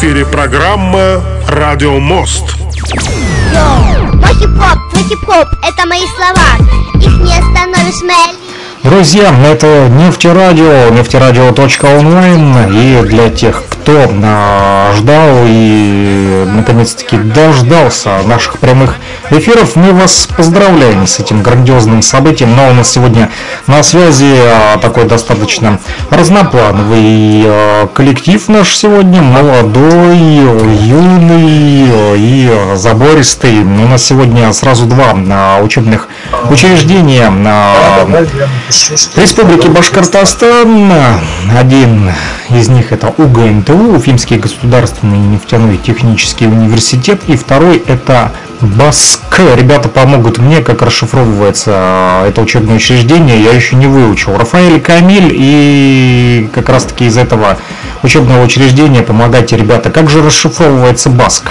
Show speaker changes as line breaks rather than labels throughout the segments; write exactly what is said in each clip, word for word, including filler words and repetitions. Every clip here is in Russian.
эфире программа «Радио Мост».
Йоу, твой хип-хоп, твой хип-хоп, это мои слова. Их не остановишь, моя.
Друзья, это Нефтерадио, нефтерадио точка онлайн. И для тех, кто а, ждал и наконец-таки дождался наших прямых эфиров, мы вас поздравляем с этим грандиозным событием. Но у нас сегодня на связи а, такой достаточно разноплановый а, коллектив наш сегодня, молодой, юный и забористый. У нас сегодня сразу два а, учебных учреждения а, Республики Башкортостан. Один из них это УГНТУ, Уфимский государственный нефтяной технический университет, и второй это БАСК. Ребята помогут мне, как расшифровывается это учебное учреждение, я еще не выучил. Рафаэль Камиль, и как раз таки из этого учебного учреждения помогайте, ребята. Как же расшифровывается БАСК?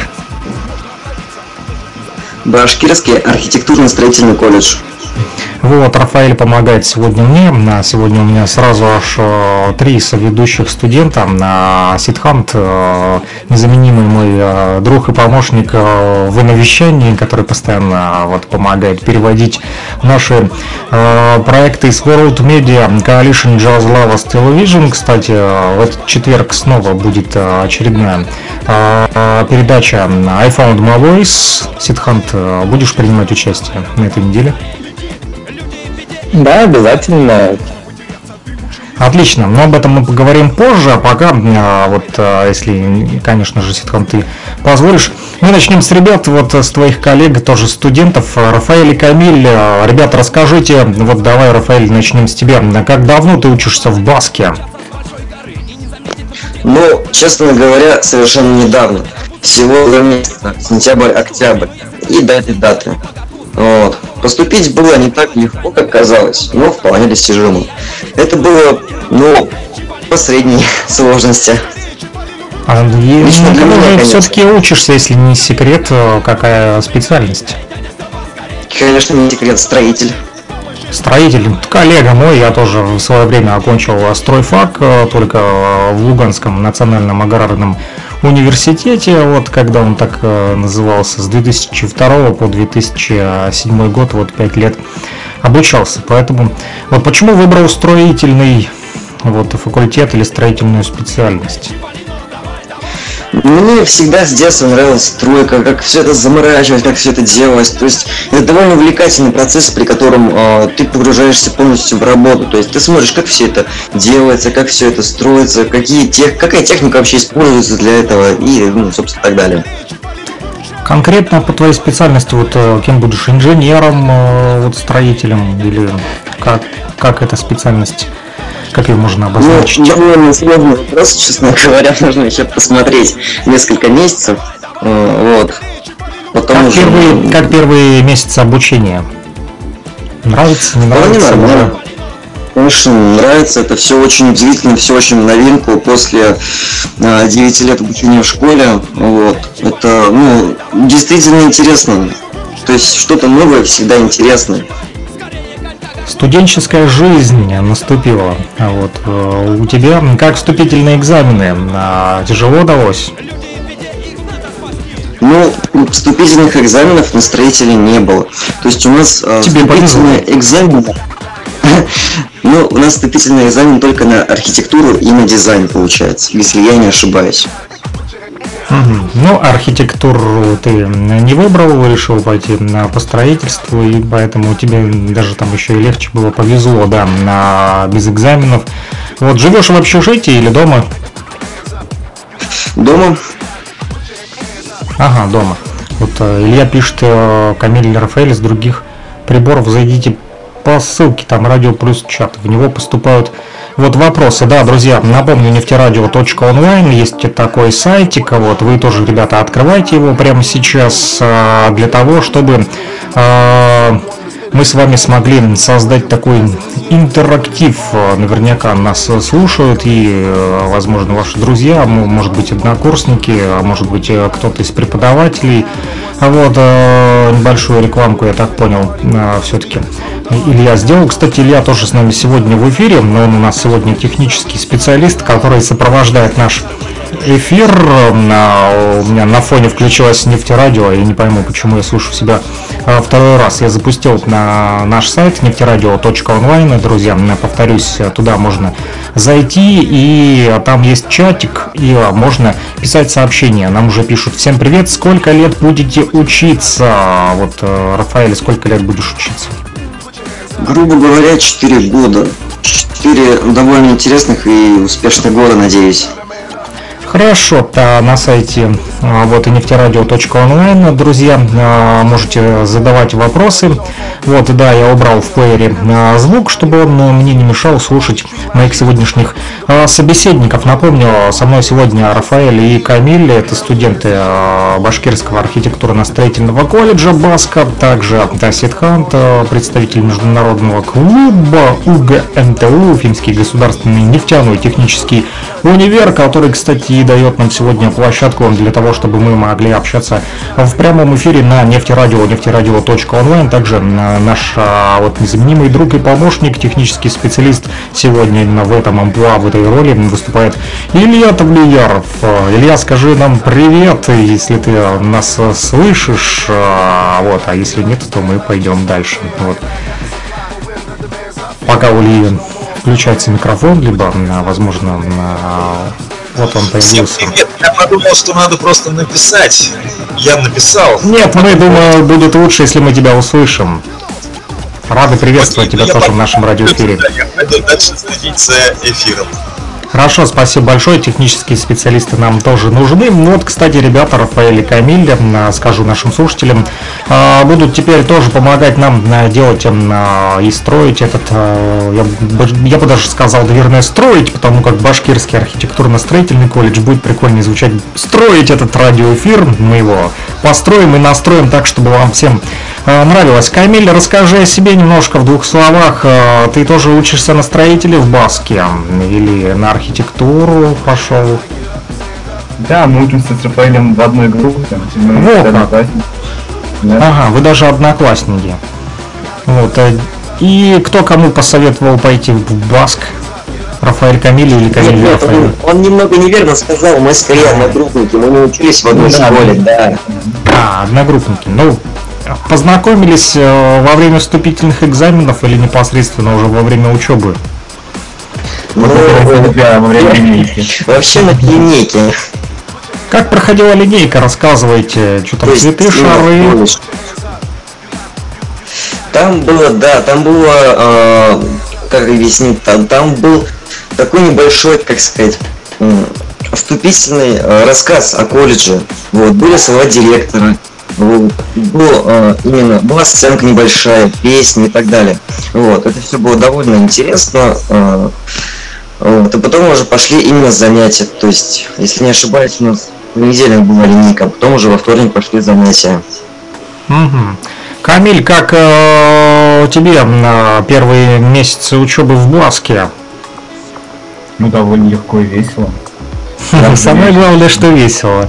Башкирский архитектурно-строительный колледж.
Вот, Рафаэль помогает сегодня мне. Сегодня у меня сразу аж три соведущих студента. Сидхант, незаменимый мой друг и помощник в навещании, который постоянно вот помогает переводить наши проекты из World Media Coalition Jazz Lovers Television. Кстати, в этот четверг снова будет очередная передача I Found My Voice. Сидхант, будешь принимать участие на этой неделе?
Да, обязательно.
Отлично, но об этом мы поговорим позже, а пока, вот, если, конечно же, Сидхан, ты позволишь, мы начнем с ребят, вот, с твоих коллег, тоже студентов, Рафаэль и Камиль. Ребята, расскажите, вот давай, Рафаэль, начнем с тебя. Как давно ты учишься в БАСКе?
Ну, честно говоря, совершенно недавно. Всего два месяца, сентябрь-октябрь, и даты даты. Вот. Поступить было не так легко, как казалось, но вполне достижимо. Это было, ну, по средней сложности.
А
Лично для меня,
ты все-таки учишься, если не секрет, какая специальность?
Конечно, не секрет, строитель.
Строитель, коллега мой, я тоже в свое время окончил стройфак, только в Луганском национальном аграрном университете, вот когда он так назывался, с две тысячи второго по две тысячи седьмой год, вот пять лет обучался. Поэтому вот почему выбрал строительный вот факультет или строительную специальность?
Мне всегда с детства нравилась стройка, как все это заморачивать, как все это делалось. То есть это довольно увлекательный процесс, при котором э, ты погружаешься полностью в работу. То есть ты смотришь, как все это делается, как все это строится, какие тех, какая техника вообще используется для этого и, ну, собственно, так далее.
Конкретно по твоей специальности, вот кем будешь, инженером, вот строителем, или как, как эта специальность? Как ее можно обозначить?
Ну, довольно сложный вопрос, честно говоря, нужно еще посмотреть несколько месяцев. Вот. Потом
как,
уже...
первые, как первые месяцы обучения? Нравится, не нравится?
Ну, не Конечно, нравится, это все очень удивительно, все очень в новинку после э, девяти лет обучения в школе. Вот. Это, ну, действительно интересно. То есть что-то новое всегда интересно.
Студенческая жизнь наступила. А вот у тебя как вступительные экзамены? Тяжело далось?
Ну, вступительных экзаменов на строителей не было. То есть у нас
Тебе
вступительные
повезло.
экзамены. Ну, у нас вступительный экзамен только на архитектуру и на дизайн получается, если я не ошибаюсь.
Ну, архитектуру ты не выбрал, решил пойти на по строительству, и поэтому тебе даже там еще и легче было, повезло, да, на, без экзаменов. Вот, живешь в общежитии или дома?
Дома.
Ага, дома. Вот Илья пишет, Камиль или Рафаэль, с других приборов зайдите по ссылке, там радио плюс чат, в него поступают вот вопросы. Да, друзья, напомню, нефтерадио точка онлайн, есть такой сайтик, вот вы тоже, ребята, открывайте его прямо сейчас для того, чтобы мы с вами смогли создать такой интерактив. Наверняка нас слушают и, возможно, ваши друзья, может быть, однокурсники, а может быть, кто-то из преподавателей. Вот, э, небольшую рекламку, я так понял, э, все-таки Илья сделал. Кстати, Илья тоже с нами сегодня в эфире, но он у нас сегодня технический специалист, который сопровождает наш эфир. У меня на фоне включилось нефтерадио, я не пойму, почему я слышу себя второй раз. Я запустил на наш сайт нефтерадио точка онлайн, друзья, повторюсь, туда можно зайти, и там есть чатик, и можно писать сообщения. Нам уже пишут: всем привет, сколько лет будете учиться? Вот, Рафаэль, сколько лет будешь учиться?
Грубо говоря, четыре года. четыре довольно интересных и успешных года, надеюсь.
Хорошо, на сайте вот и нефтерадио точка онлайн, друзья, можете задавать вопросы. Вот, и да, я убрал в плеере звук, чтобы он мне не мешал слушать моих сегодняшних собеседников. Напомню, со мной сегодня Рафаэль и Камиль, это студенты Башкирского архитектурно-строительного колледжа Баска, также Сидхант, представитель международного клуба УГНТУ, Уфимский государственный нефтяной технический универ, который, кстати, дает нам сегодня площадку для того, чтобы мы могли общаться в прямом эфире на нефтерадио, нефтерадио точка онлайн. Также наш вот незаменимый друг и помощник, технический специалист сегодня именно в этом амплуа, в этой роли выступает Илья Тавлияров. Илья, скажи нам привет, если ты нас слышишь, вот, а если нет, то мы пойдем дальше. Вот. Пока у Ильи включается микрофон, либо, возможно, вот он появился.
Всем привет. Я подумал, что надо просто написать. Я написал.
Нет, мы, думаю, будет лучше, если мы тебя услышим. Рады приветствовать тебя тоже в нашем радиоэфире.
Я пойду дальше следить за эфиром.
Хорошо, спасибо большое. Технические специалисты нам тоже нужны. Вот, кстати, ребята, Рафаэль и Камиль, скажу нашим слушателям, будут теперь тоже помогать нам делать и строить этот, я, я бы даже сказал, наверное, строить, потому как Башкирский архитектурно-строительный колледж будет прикольнее звучать. Строить этот радиоэфир, мы его построим и настроим так, чтобы вам всем нравилось. Камиль, расскажи о себе немножко в двух словах. Ты тоже учишься на строителе в Баске или на архитектуру пошел?
Да, мы учимся с Рафаэлем в одной группе.
Вот как. Да. Ага, вы даже одноклассники. Вот. И кто кому посоветовал пойти в Баск? Рафаэль Камиль или Камиль
нет, нет,
Рафаэль?
Он, он немного неверно сказал, мы скорее одногруппники, мы не учились в одной
да,
школе, да.
А, одногруппники. Ну, познакомились во время вступительных экзаменов или непосредственно уже во время учебы?
Ну,
да, во время линейки.
Вообще на линейке.
Как проходила линейка, рассказывайте, что там,
То
цветы,
есть,
шары?
Ну, там было, да, там было, э, как объяснить, там, там был такой небольшой, как сказать, э, вступительный э, рассказ о колледже. Вот, были слова директора. Вот, был, э, именно, была сценка небольшая, песни и так далее. Вот, это все было довольно интересно. Э, вот, и потом уже пошли именно занятия. То есть, если не ошибаюсь, у нас в понедельник была линейка, а потом уже во вторник пошли занятия.
Угу. Камиль, как э, тебе э, первые месяцы учебы в Баске?
Ну, довольно легко и весело.
Самое главное, что весело.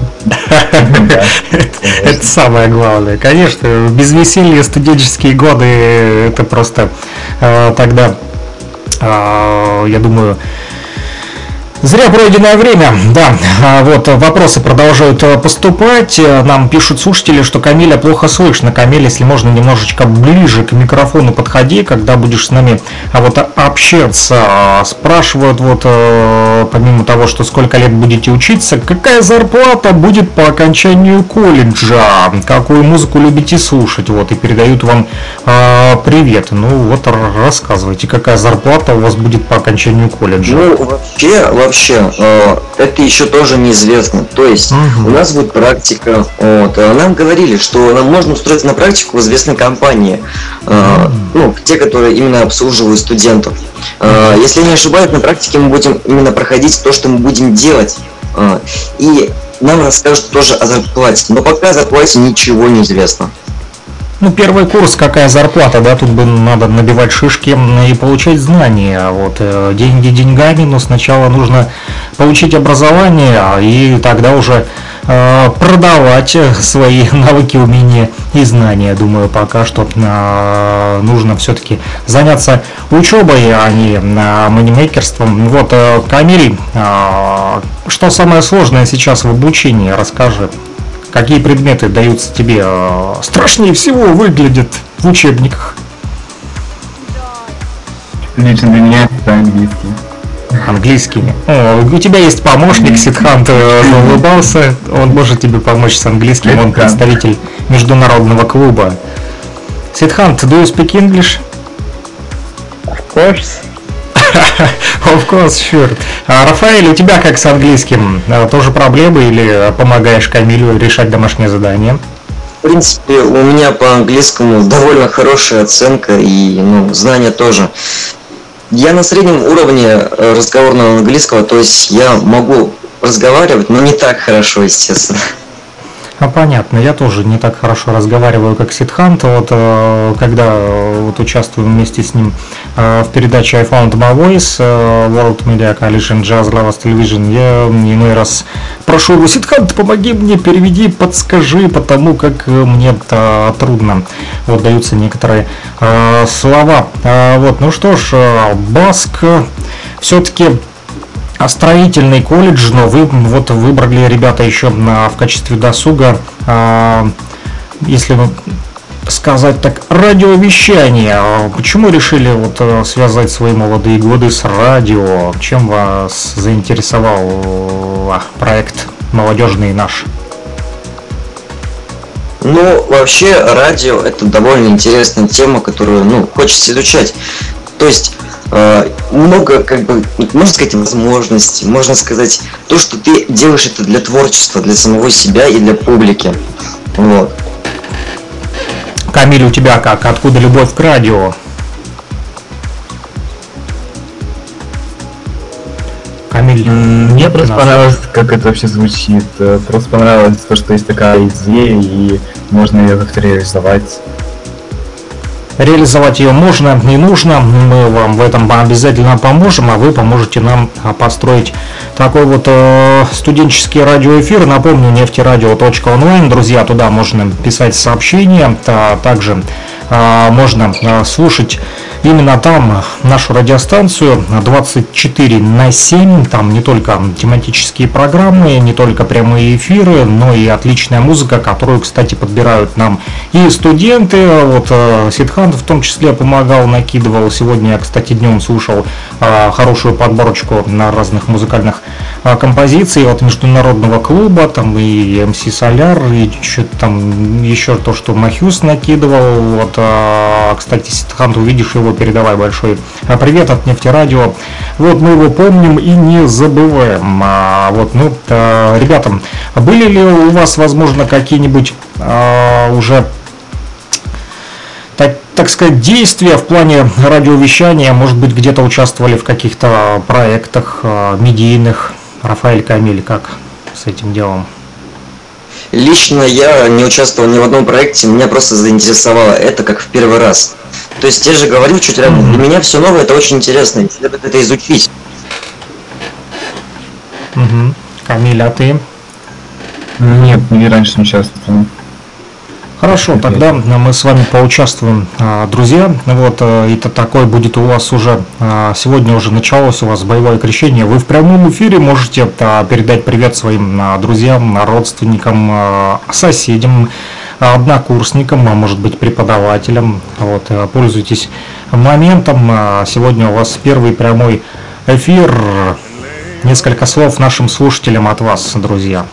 Это самое главное. Конечно, без веселья студенческие годы это просто тогда, я думаю, зря пройденное время. Да, вот вопросы продолжают поступать. Нам пишут слушатели, что Камиля плохо слышно. Камиль, если можно, немножечко ближе к микрофону подходи, когда будешь с нами а вот общаться. Спрашивают вот, помимо того, что сколько лет будете учиться, какая зарплата будет по окончанию колледжа, какую музыку любите слушать, вот, и передают вам э, привет. Ну вот рассказывайте, какая зарплата у вас будет по окончанию колледжа.
Ну вообще, вообще, э, это еще тоже неизвестно. То есть угу. у нас будет практика. Вот, нам говорили, что нам можно устроиться на практику в известной компании, э, угу. ну те, которые именно обслуживают студентов. Э, если я не ошибаюсь, на практике мы будем именно проходить то, что мы будем делать. Э, и нам расскажут тоже о зарплате. Но пока о зарплате ничего не известно.
Ну, первый курс, какая зарплата, да, тут бы надо набивать шишки и получать знания. Вот, деньги деньгами, но сначала нужно получить образование, и тогда уже э, продавать свои навыки, умения и знания. Думаю, пока что э, нужно все-таки заняться учебой, а не э, манимейкерством. Вот, э, Камиль, э, что самое сложное сейчас в обучении? Расскажи. Какие предметы даются тебе э, страшнее всего выглядят в учебниках?
Лично для меня это английский.
Английский. О, у тебя есть помощник, Сидхант улыбался, он может тебе помочь с английским, он представитель международного клуба. Сидхант, do you speak English?
Of course.
Of course, sure. А, Рафаэль, у тебя как с английским? Тоже проблемы или помогаешь Камилю решать домашнее задание?
В принципе, у меня по английскому довольно хорошая оценка и ну, знания тоже. Я на среднем уровне разговорного английского, то есть я могу разговаривать, но не так хорошо, естественно.
А понятно, я тоже не так хорошо разговариваю, как Сидхант. Вот э, когда вот, участвую вместе с ним э, в передаче I Found My Voice, э, World Media Coalition Jazz Lovers Television, я иной раз прошу его: Сидхант, помоги мне, переведи, подскажи, потому как мне это трудно. Вот даются некоторые э, слова. Э, вот, ну что ж, э, Баск все-таки строительный колледж, но вы вот выбрали, ребята, еще на, в качестве досуга, а, если сказать так, радиовещание. Почему решили вот связать свои молодые годы с радио? Чем вас заинтересовал проект молодежный наш?
Ну, вообще, радио — это довольно интересная тема, которую, ну, хочется изучать. То есть много, как бы, можно сказать, возможностей, можно сказать, то, что ты делаешь это для творчества, для самого себя и для публики. Вот.
Камиль, у тебя как? Откуда любовь к радио? Камиль,
мне просто понравилось, как это вообще звучит. Просто понравилось то, что есть такая идея и можно ее как-то реализовать.
Реализовать ее можно и нужно, мы вам в этом обязательно поможем, а вы поможете нам построить такой вот э, студенческий радиоэфир. Напомню, нефтерадио точка онлайн, друзья, туда можно писать сообщения, а также э, можно э, слушать именно там нашу радиостанцию двадцать четыре на семь, там не только тематические программы, не только прямые эфиры, но и отличная музыка, которую, кстати, подбирают нам и студенты. Вот э, Сидхант в том числе помогал, накидывал. Сегодня я, кстати, днем слушал э, хорошую подборочку на разных музыкальных э, композиций от международного клуба, там и эм си Соляр, и что-то там еще то, что Махюс накидывал. Вот, э, кстати, Сидхант, увидишь его, передавай большой привет от Нефтерадио. Вот мы его помним и не забываем. А, вот, ну, а, ребята, были ли у вас, возможно, какие-нибудь а, уже, так, так сказать, действия в плане радиовещания? Может быть, где-то участвовали в каких-то проектах а, медийных? Рафаэль, Камиль, как с этим делом?
Лично я не участвовал ни в одном проекте, меня просто заинтересовало это как в первый раз. То есть я же говорил чуть ранее, mm-hmm. для меня все новое, это очень интересно, и следует это изучить.
Mm-hmm. Камиль, а ты?
Нет, не раньше не участвовал.
Хорошо, тогда мы с вами поучаствуем, друзья. Вот это такое будет у вас уже, сегодня уже началось у вас боевое крещение. Вы в прямом эфире можете передать привет своим друзьям, родственникам, соседям, однокурсникам, а может быть преподавателям. Вот, пользуйтесь моментом. Сегодня у вас первый прямой эфир. Несколько слов нашим слушателям от вас, друзья.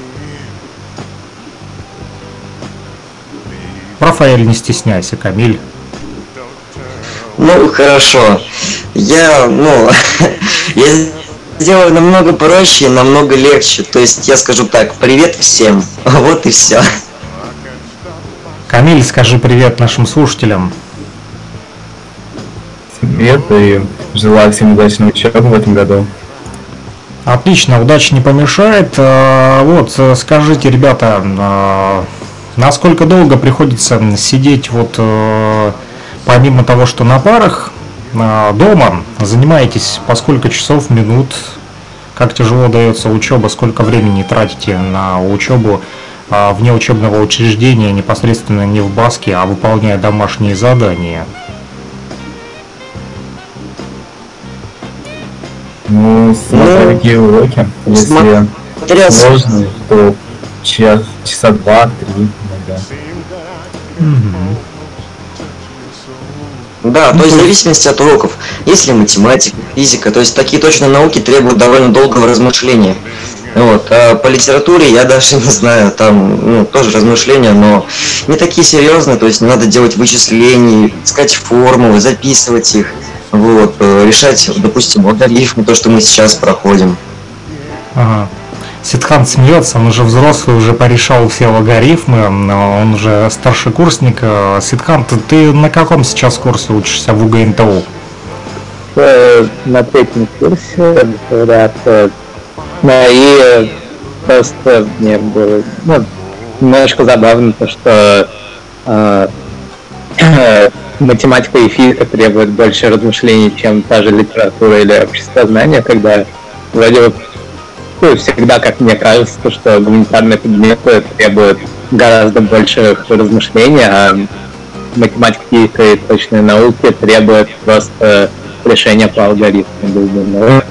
Рафаэль, не стесняйся, Камиль.
Ну, хорошо. Я, ну, я сделаю намного проще, намного легче. То есть я скажу так: привет всем. Вот и все.
Камиль, скажи привет нашим слушателям.
Привет и желаю всем удачной учебы в этом году.
Отлично, удачи не помешает. Вот, скажите, ребята, насколько долго приходится сидеть вот помимо того, что на парах, дома? Занимаетесь по сколько часов, минут? как тяжело дается учеба, сколько времени тратите на учебу а, вне учебного учреждения, непосредственно не в Баске, а выполняя домашние задания?
Ну, смотря какие уроки. Если сложные, то час, часа два-три иногда.
Угу.
Да, то есть в зависимости от уроков. Если математика, физика, то есть такие точные науки требуют довольно долгого размышления. Вот. А по литературе я даже не знаю, там ну, тоже размышления, но не такие серьезные, то есть не надо делать вычисления, искать формулы, записывать их, вот, решать, допустим, логарифмы, то, что мы сейчас проходим.
Ага. Сидхан смеется, он уже взрослый, уже порешал все логарифмы, он уже старшекурсник. Сидхан, ты, ты на каком сейчас курсе учишься в УГНТУ?
На третьем курсе, говорят, ну и просто мне было ну, немножко забавно то, что э, математика и физика требуют больше размышлений, чем та же литература или обществознание, когда вроде ну, всегда, как мне кажется, то, что гуманитарные предметы требуют гораздо больше размышлений, а математика, физика и точные науки требуют просто решения по алгоритму.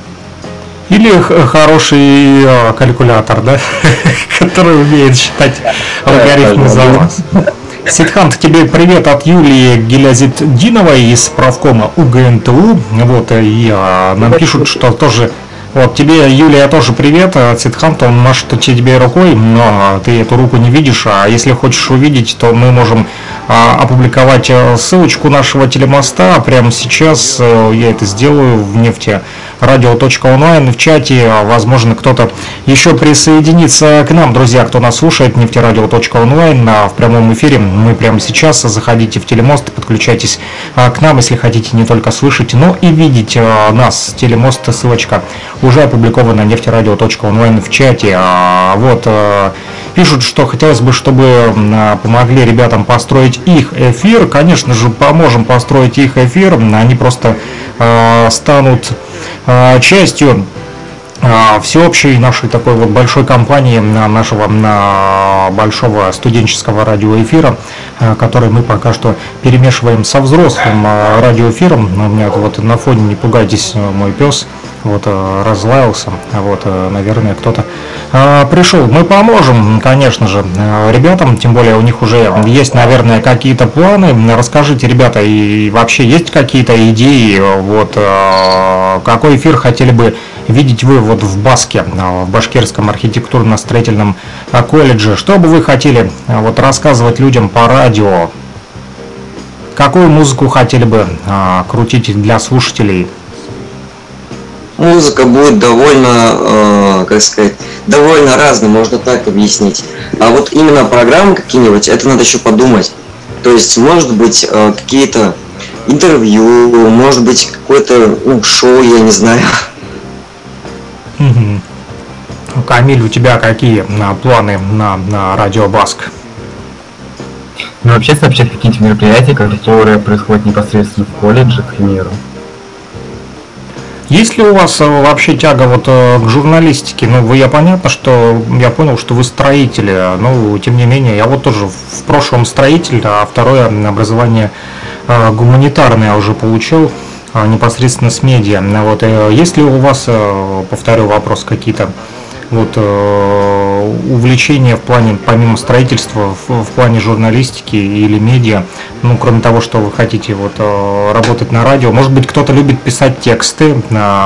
Или хороший калькулятор, да, который умеет считать алгоритмы за вас. Сидхан, тебе привет от Юлии Гилязитдиновой из правкома УГНТУ. Вот, и а, нам пишут, что тоже... Вот, тебе, Юлия, тоже привет. Сидхан, он машет тебе рукой, но ты эту руку не видишь. А если хочешь увидеть, то мы можем а, опубликовать ссылочку нашего телемоста. Прямо сейчас я это сделаю в нефти радио точка онлайн в чате. Возможно, кто-то еще присоединится к нам. Друзья, кто нас слушает, нефтерадио точка онлайн в прямом эфире. Мы прямо сейчас. Заходите в телемост, подключайтесь к нам, если хотите не только слышать, но и видеть нас. Телемост, ссылочка уже опубликована на нефтерадио точка онлайн в чате. Вот, пишут, что хотелось бы, чтобы помогли ребятам построить их эфир. Конечно же, поможем построить их эфир. Они просто станут частью всеобщей нашей такой вот большой компании, нашего большого студенческого радиоэфира, который мы пока что перемешиваем со взрослым радиоэфиром. У меня вот на фоне, не пугайтесь, мой пес вот разлаялся, вот, наверное, кто-то пришел. Мы поможем, конечно же, ребятам, тем более у них уже есть, наверное, какие-то планы. Расскажите, ребята, и вообще есть какие-то идеи, вот, какой эфир хотели бы видеть вы вот в Баске, в Башкирском архитектурно-строительном колледже? Что бы вы хотели вот рассказывать людям по радио? Какую музыку хотели бы а, крутить для слушателей?
Музыка будет довольно, э, как сказать, довольно разной, можно так объяснить. А вот именно программы какие-нибудь, это надо еще подумать. То есть, может быть, э, какие-то интервью, может быть, какое-то ну, шоу, я не знаю.
Угу. Камиль, у тебя какие на, планы на, на радио Баск?
Ну, вообще сообщать какие-то мероприятия, которые происходят непосредственно в колледже, к примеру.
Есть ли у вас вообще тяга вот к журналистике? Ну, вы, я понятно, что я понял, что вы строители, но тем не менее, я вот тоже в прошлом строитель, а второе образование гуманитарное уже получил непосредственно с медиа. Вот, есть ли у вас, повторю вопрос, какие-то вот увлечения в плане, помимо строительства, в, в плане журналистики или медиа, ну, кроме того, что вы хотите вот работать на радио? Может быть, кто-то любит писать тексты,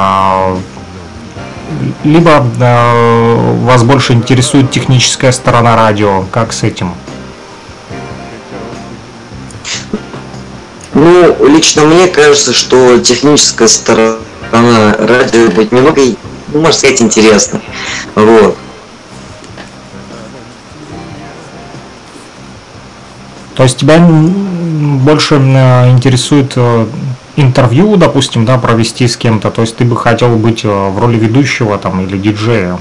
либо вас больше интересует техническая сторона радио? Как с этим?
Ну, лично мне кажется, что техническая сторона радио будет немного, ну, можно сказать, интересно. Вот.
То есть тебя больше интересует интервью, допустим, да, провести с кем-то, то есть ты бы хотел быть в роли ведущего там или диджея?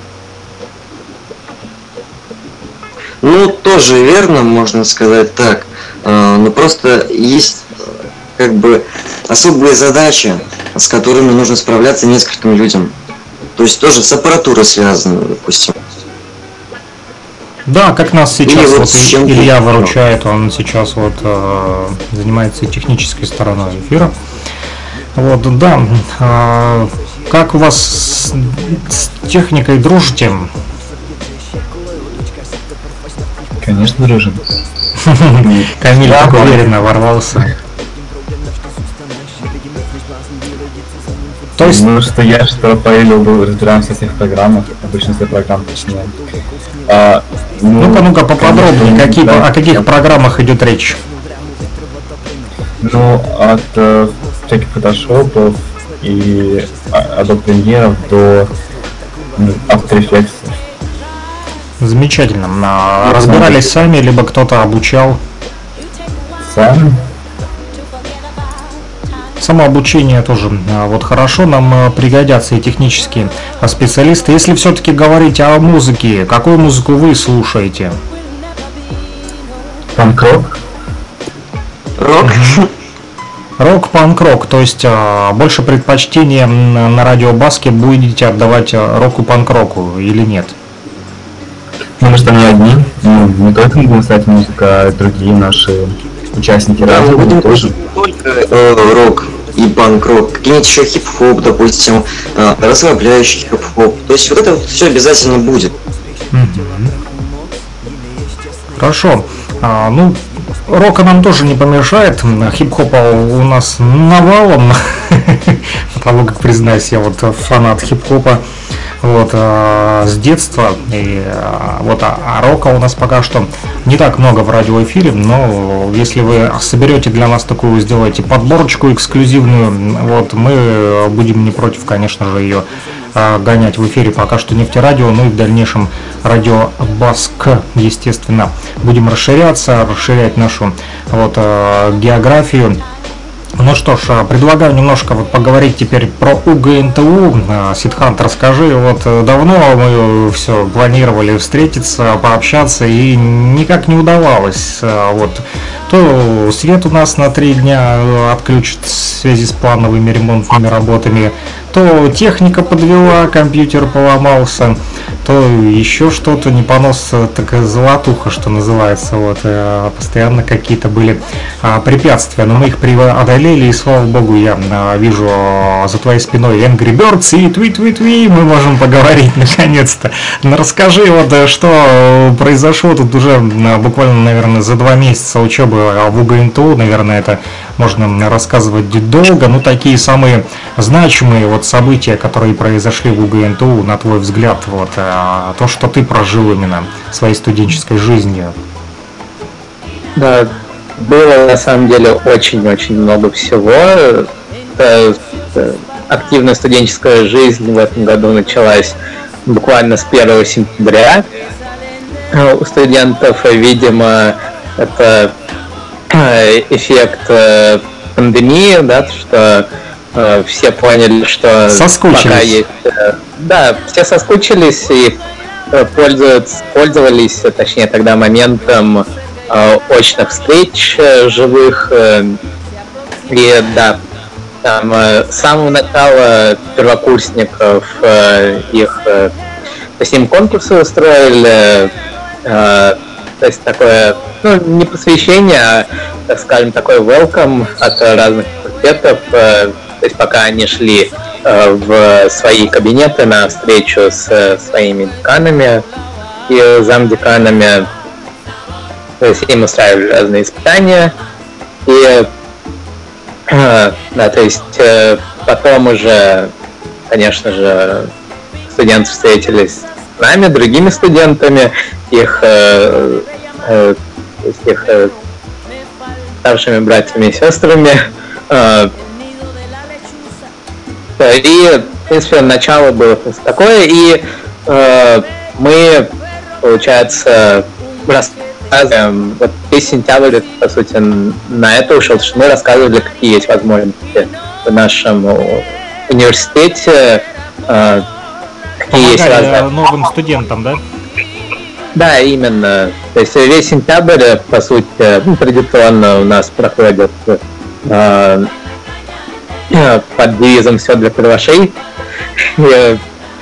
Ну, тоже верно, можно сказать так. Но просто есть как бы особые задачи, с которыми нужно справляться нескольким людям. То есть тоже с аппаратурой связано, допустим.
Да, как нас сейчас
Или вот
вот
с чем-то-
Илья выручает, он сейчас вот э, занимается технической стороной эфира. Вот, да. э, как у вас с, с техникой дружите?
Конечно, дружим.
Камиль
Да,
так
да.
уверенно ворвался. То есть,
Ну, что я, что Павел был, разбираемся во всех программах, в большинстве программ, точнее. А, ну,
ну-ка, ну-ка, поподробнее,
конечно,
какие,
да.
о каких программах идет речь?
Ну, от э, всяких фотошопов и а- Adobe Premiere до ну, After Effects.
Замечательно. А, разбирались сами, либо кто-то обучал?
Сам.
Самообучение тоже а, вот хорошо, нам а, пригодятся и технические а, специалисты. Если все-таки говорить о музыке, какую музыку вы слушаете?
Панк-рок.
Рок?
Рок, панк-рок, то есть а, больше предпочтение м, на радио Баске будете отдавать а, року, панк-року или нет?
Ну, мы что, не одни. Ну, не только будем ставить музыку, а и другие наши участники
Да, мы
радио
будем
тоже.
не только э, рок и панк-рок, какие-нибудь еще хип-хоп, допустим, э, расслабляющий хип-хоп. То есть вот это вот все обязательно будет.
Хорошо. А, ну, рока нам тоже не помешает. Хип-хопа у нас навалом. Потому как, признаюсь, я вот фанат хип-хопа. Вот, а, с детства. И, а, вот, а, а рока у нас пока что не так много в радиоэфире, но если вы соберете для нас такую, сделаете подборочку эксклюзивную, вот, мы будем не против, конечно же, ее а, гонять в эфире. Пока что Нефтерадио, ну и в дальнейшем радио Баск, естественно, будем расширяться, расширять нашу вот, а, географию. Ну что ж, предлагаю немножко вот поговорить теперь про УГНТУ. Сидхант, расскажи, вот давно мы все планировали встретиться, пообщаться, и никак не удавалось. Вот то свет у нас на три дня отключат в связи с плановыми ремонтными работами, то техника подвела, компьютер поломался, то еще что-то, не понос, такая золотуха, что называется. Вот постоянно какие-то были препятствия, но мы их преодолели, и слава богу, я вижу за твоей спиной Angry Birds и твит-твит-ви, мы можем поговорить наконец-то. Ну, расскажи, вот что произошло тут уже буквально, наверное, за два месяца учебы в УГНТУ, наверное, это можно рассказывать долго, но такие самые значимые вот события, которые произошли в УГНТУ, на твой взгляд, вот то, что ты прожил именно своей студенческой жизнью.
Да, было на самом деле очень-очень много всего. Это, это, активная студенческая жизнь в этом году началась буквально с первого сентября. У студентов, видимо, это эффект пандемии, да, что э, все поняли, что
соскучились.
Пока есть, э, да, все соскучились и э, пользуются, пользовались, точнее тогда моментом э, очных встреч э, живых. Э, и да, там э, с самого начала первокурсников э, их э, с ним конкурсы устроили. Э, То есть такое, ну, не посвящение, а, так скажем, такой welcome от разных факультетов. То есть пока они шли в свои кабинеты на встречу с своими деканами и замдеканами, то есть им устраивали разные испытания. И, да, то есть потом уже, конечно же, студенты встретились с нами, другими студентами, их, э, э, их э, старшими братьями и сестрами. Э, и, в принципе, начало было такое, и э, мы, получается, рассказываем, вот весь сентябрь, по сути, на это ушел, что мы рассказывали, какие есть возможности в нашем университете, э, какие есть разные...
новым студентам, да?
Да, именно. То есть весь сентябрь, по сути, ну, традиционно у нас проходит э, под девизом «Все для первошей». И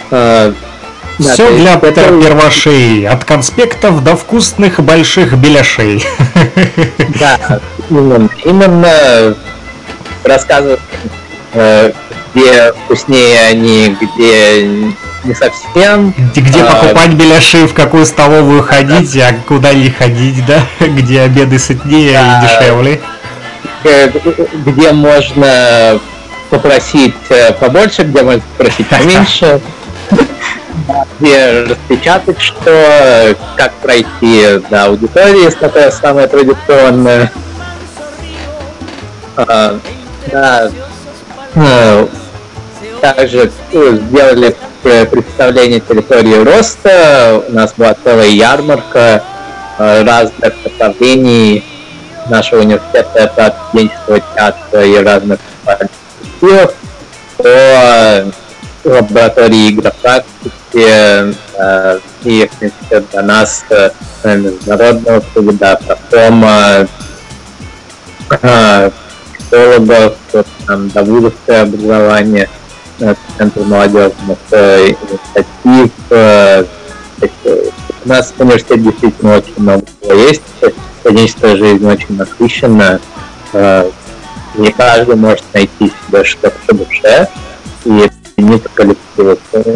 э, да,
Все для
это...
первошей, от конспектов до вкусных больших беляшей.
Да, именно, именно рассказывают, э, где вкуснее они, где не совсем.
Где
а,
покупать беляши, в какую столовую ходить, а куда не ходить, да? Где обеды сытнее
да,
и дешевле.
Где можно попросить побольше, где можно попросить поменьше. Где распечатать что, как пройти до аудитории, если такая самая традиционная. А, да. Также сделали представление территории роста. У нас была целая ярмарка разных направлений нашего университета от студенческого театра и разных коллективов по лаборатории игропрактики э, и, в принципе, для нас э, международного труда, профома, э, психологов, там, довузовское образование, э, Центр молодежных э, инициатив. Э, у нас в университете действительно очень много всего есть, студенческая жизнь очень насыщенная, э, не каждый может найти себе что-то по душе, и нет коллектива,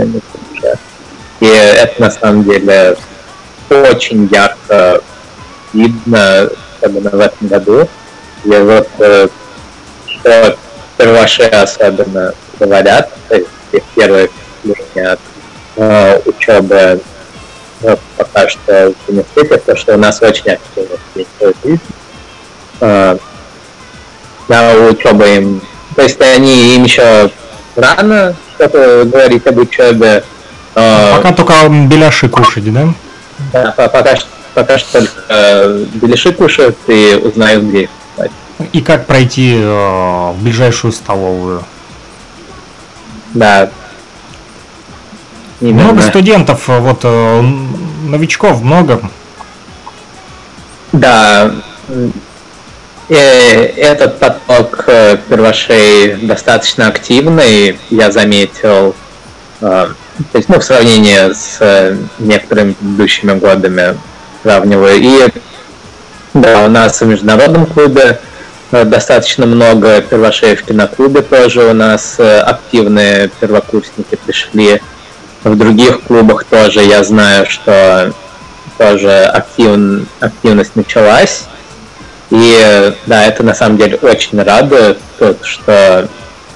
и это на самом деле очень ярко видно, особенно в этом году. И вот что первоши особенно говорят, то есть их первые впечатления от э, учебы э, пока что в университете, то что у нас очень активно студенческая жизнь. Э, на учебу им, то есть они им еще рано что-то говорить об учебе. Э,
пока только беляши кушать, да?
Да, пока, пока что только э, беляши кушают и узнают, где их кушать.
И как пройти э, в ближайшую столовую?
Да. Именно.
Много студентов, вот э, новичков много.
Да. И этот поток первошей достаточно активный, я заметил, то есть, ну, в сравнении с некоторыми предыдущими годами сравниваю. И да, у нас в международном клубе достаточно много первошей, в киноклубе тоже у нас активные первокурсники пришли. В других клубах тоже я знаю, что тоже актив, активность началась. И да, это на самом деле очень радует, что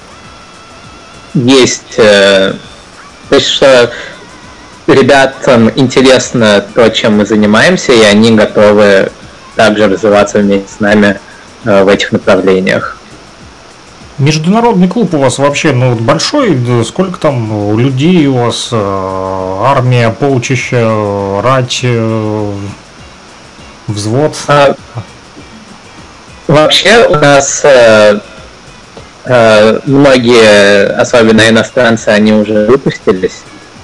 есть, то есть, что ребятам интересно то, чем мы занимаемся, и они готовы также развиваться вместе с нами в этих направлениях.
Международный клуб у вас вообще, ну, большой? Сколько там людей у вас? Армия, полчища, рать, взвод?
А, вообще у нас э, э, многие, особенно иностранцы, они уже выпустились.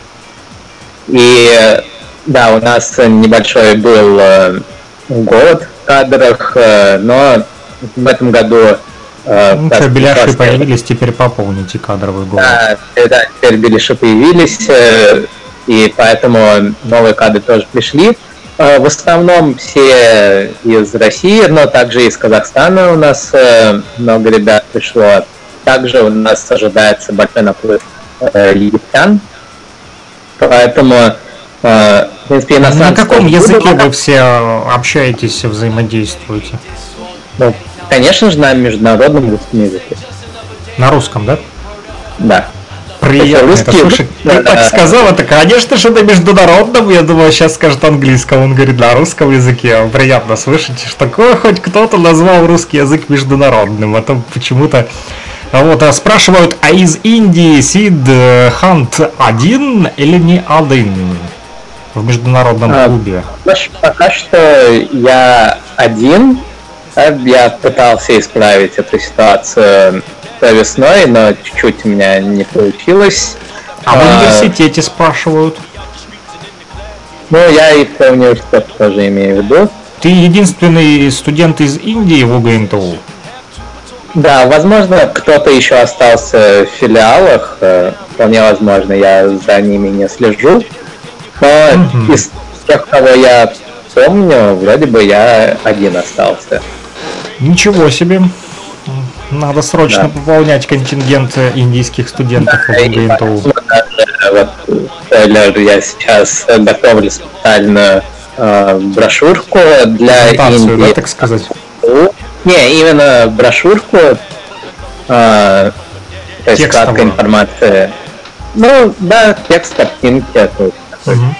И да, у нас небольшой был э, голод в кадрах, э, но в этом году э,
ну, что, беляши появились, теперь пополните кадровый голод.
Да, да, теперь беляши появились, э, и поэтому новые кадры тоже пришли. Э, в основном все из России, но также из Казахстана у нас э, много ребят пришло. Также у нас ожидается большой наплыв э, египтян. Поэтому, э, в принципе, иностранцы...
На каком языке вы все общаетесь, взаимодействуете?
Ну, конечно же, на международном русском языке.
На русском, да?
Да.
Приятно это слушать. Ты так сказал, это, конечно же, на международном. Я думал, сейчас скажет английском. Он говорит на русском языке. Приятно слышать, что хоть кто-то назвал русский язык международным. А то почему-то... Вот, спрашивают, а из Индии Сид Хант один или не один в международном а, клубе?
Пока что я один. Я пытался исправить эту ситуацию весной, но чуть-чуть у меня не получилось.
А в университете спрашивают?
Ну, я и про университет тоже имею в виду.
Ты единственный студент из Индии в УГНТУ?
Да, возможно, кто-то еще остался в филиалах, вполне возможно, я за ними не слежу. Но mm-hmm. из тех, кого я помню, вроде бы я один остался.
Ничего себе. Надо срочно да. пополнять контингент индийских студентов в УГНТУ.
Вот, спойлер, я сейчас готовлю специальную э, брошюрку для Индии.
Да, так сказать?
Не, именно брошюрку, э, то есть краткая информация. Ну, да, текст, картинки, это, угу.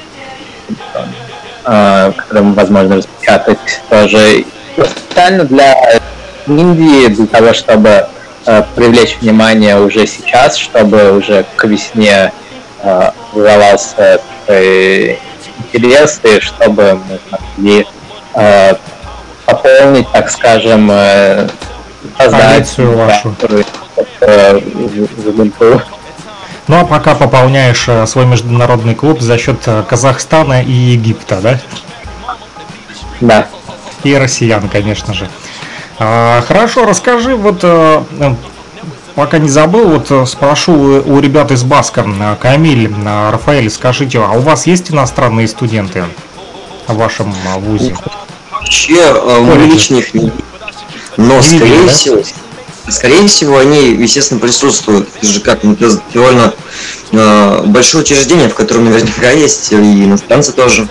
э, который возможно распечатать тоже. Специально для Индии, для того, чтобы э, привлечь внимание уже сейчас, чтобы уже к весне э, вызывался э, интерес, и чтобы мы могли э, пополнить, так скажем, э, создать
вашу. Э, ну а пока пополняешь э, свой международный клуб за счет э, Казахстана и Египта, да?
Да.
И россиян, конечно же. А, хорошо, расскажи, вот а, пока не забыл, вот спрошу у ребят из Баска, Камиль, Рафаэль, скажите, а у вас есть иностранные студенты в вашем вузе?
Вообще, мы лично их не видим, но не скорее видели, всего, да? скорее всего, они, естественно, присутствуют. Это же как, ну, это довольно э, большое учреждение, в котором наверняка есть и иностранцы тоже.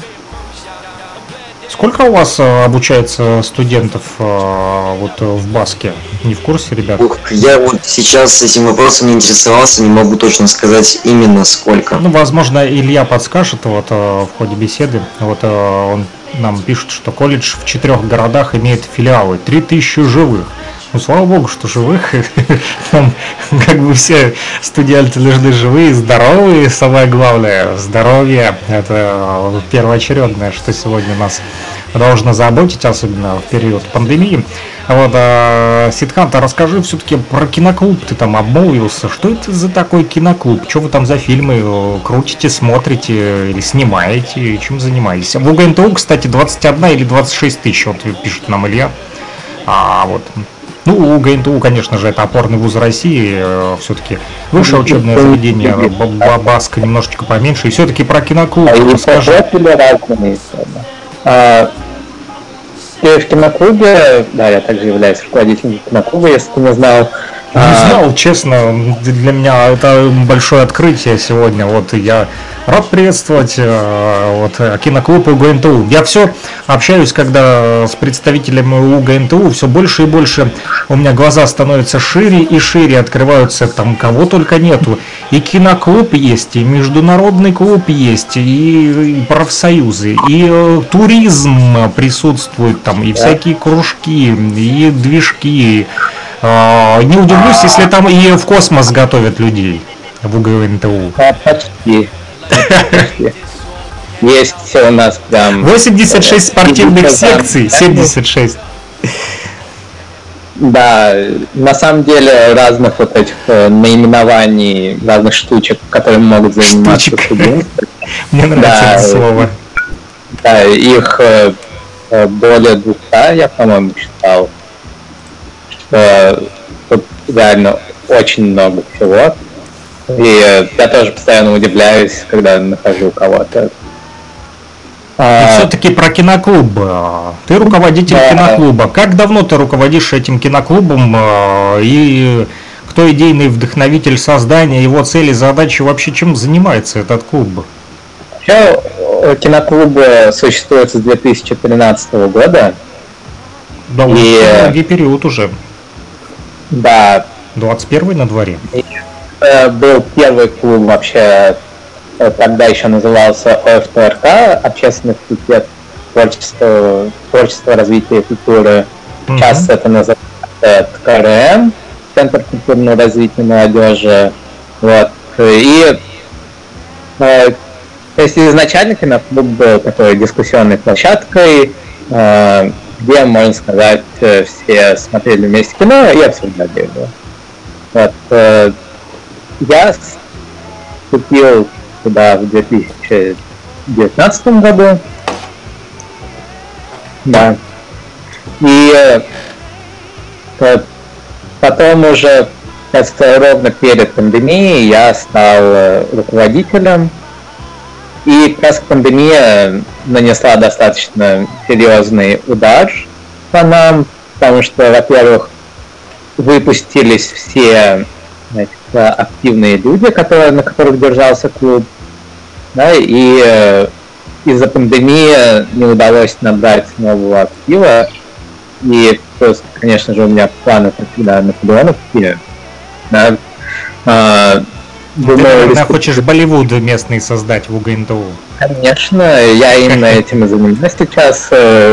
Сколько у вас обучается студентов вот в Баске? Не в курсе, ребят?
Ух, я вот сейчас этим вопросом не интересовался, не могу точно сказать именно сколько.
Ну, возможно, Илья подскажет вот в ходе беседы. Вот он нам пишет, что колледж в четырех городах имеет филиалы, три тысячи живых. Ну, слава богу, что живых. Там как бы все студенты нужны живые, здоровые, самое главное, здоровье. Это первоочередное, что сегодня нас должно заботить, особенно в период пандемии. Вот, а, Сидханта, расскажи все-таки про киноклуб, ты там обмолвился. Что это за такой киноклуб? Что вы там за фильмы крутите, смотрите или снимаете? Чем занимаетесь? В УГНТУ, кстати, двадцать одна или двадцать шесть тысяч, вот пишет нам Илья. А вот... Ну, УГНТУ, конечно же, это опорный вуз России, все-таки высшее учебное заведение, Баска немножечко поменьше, и все-таки про киноклуб расскажи.
А, в киноклубе, да, я также являюсь руководителем киноклуба, если ты не знал.
Не знал, честно, для меня это большое открытие сегодня. Вот я рад приветствовать вот, киноклуб УГНТУ. Я все общаюсь, когда с представителями УГНТУ, все больше и больше у меня глаза становятся шире и шире, открываются там кого только нету. И киноклуб есть, и международный клуб есть, и профсоюзы, и туризм присутствует там, и всякие кружки, и движки. Не удивлюсь, если там и в космос готовят людей в УГНТУ.
Почти. Есть у нас прям...
восемьдесят шесть спортивных секций, семьдесят шесть.
Да, на самом деле разных вот этих наименований, разных штучек, которыми могут заниматься студенты.
Мне нравится это слово.
Да, их более двухсот, я, по-моему, считал. Что тут реально очень много всего. И я тоже постоянно удивляюсь, когда нахожу кого-то.
И а... все-таки про киноклуб. Ты руководитель да. киноклуба. Как давно ты руководишь этим киноклубом? И кто идейный вдохновитель создания, его цели, задачи, вообще чем занимается этот клуб?
Вообще, киноклуб существует с две тысячи тринадцатого года.
Довольно и... долгий период уже.
Да.
двадцать первый на дворе.
И, э, был первый клуб вообще, тогда еще назывался ОФТРК, Общественный факультет творчества, творчества, развития и культуры. Mm-hmm. Сейчас это называется КРМ, Центр культурного развития молодежи. Вот. И э, то есть изначально киноклуб был такой дискуссионной площадкой, э, где, можно сказать, все смотрели вместе кино и обсуждали его. Вот. Э, я вступил туда в две тысячи девятнадцатом году. Да. И э, потом уже Сейчас ровно перед пандемией я стал э, руководителем, и как раз пандемия нанесла достаточно серьезный удар по нам, потому что, во-первых, выпустились все, значит, активные люди, которые, на которых держался клуб, да, и э, из-за пандемии не удалось набрать нового актива, и просто, конечно же, у меня планы всегда наполеоновские, да. А, думаю,
Ты, наверное,
республика...
хочешь Болливуд местный создать в УГНТУ?
Конечно, я именно этим и занимаюсь сейчас.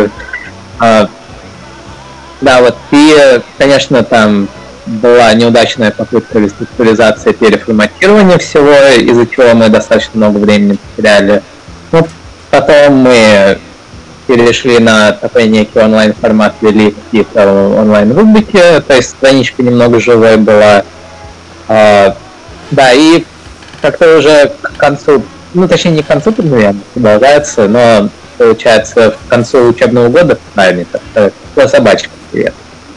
А, да, вот, и, конечно, там была неудачная попытка реструктуризации, переформатирования всего, из-за чего мы достаточно много времени потеряли. Ну, потом мы перешли на такой некий онлайн-формат, ввели какие-то онлайн-рубрики, то есть страничка немного живой была. А, да, и как-то уже к концу, ну, точнее, не к концу пандемии, продолжается, но, получается, к концу учебного года, правильно, так, собачка, привет.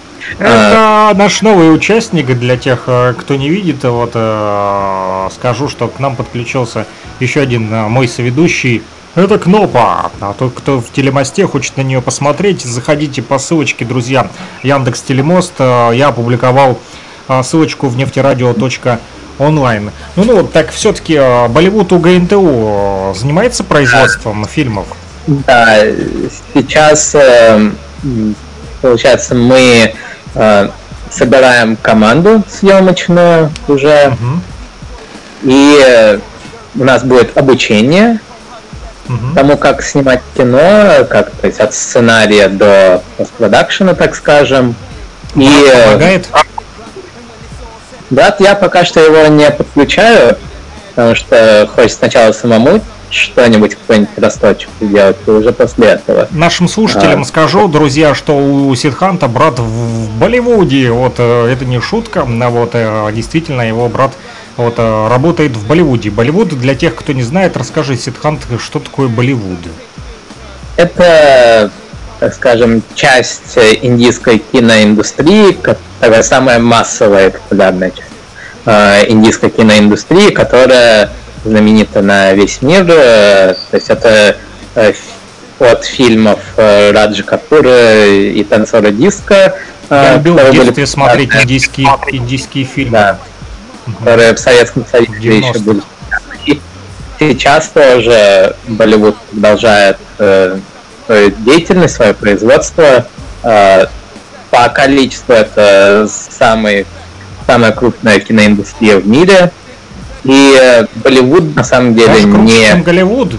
Это наш новый участник. Для тех, кто не видит, вот скажу, что к нам подключился еще один мой соведущий. Это Кнопа. А тот, кто в Телемосте хочет на нее посмотреть, заходите по ссылочке, друзья. Яндекс Телемост. Я опубликовал ссылочку в нефтерадио точка онлайн. Ну, ну, так все-таки Болливуд УГНТУ занимается производством фильмов?
Да, сейчас, получается, мы собираем команду съемочную уже, угу. И у нас будет обучение угу. тому, как снимать кино, как, то есть от сценария до постпродакшена, так скажем. И
помогает?
Да, я пока что его не подключаю, потому что хочется сначала самому что-нибудь, какой-нибудь росточек сделать, и уже после этого.
Нашим слушателям а... скажу, друзья, что у Сидханта брат в Болливуде. Вот это не шутка, вот действительно его брат вот работает в Болливуде. Болливуд, для тех, кто не знает, расскажи, Сидхант, что такое Болливуд?
Это, так скажем, часть индийской киноиндустрии, которая самая массовая и популярная часть индийской киноиндустрии, которая знаменита на весь мир. То есть это от фильмов Раджа Капура и танцора диско.
Я любил в детстве были... смотреть индийские, индийские фильмы.
Да, которые в Советском Союзе еще были. И сейчас тоже Болливуд продолжает э, свою деятельность, свое производство. Э, по количеству это самый, самая крупная киноиндустрия в мире. И Болливуд на самом деле
Даже круче,
не...
чем Голливуд?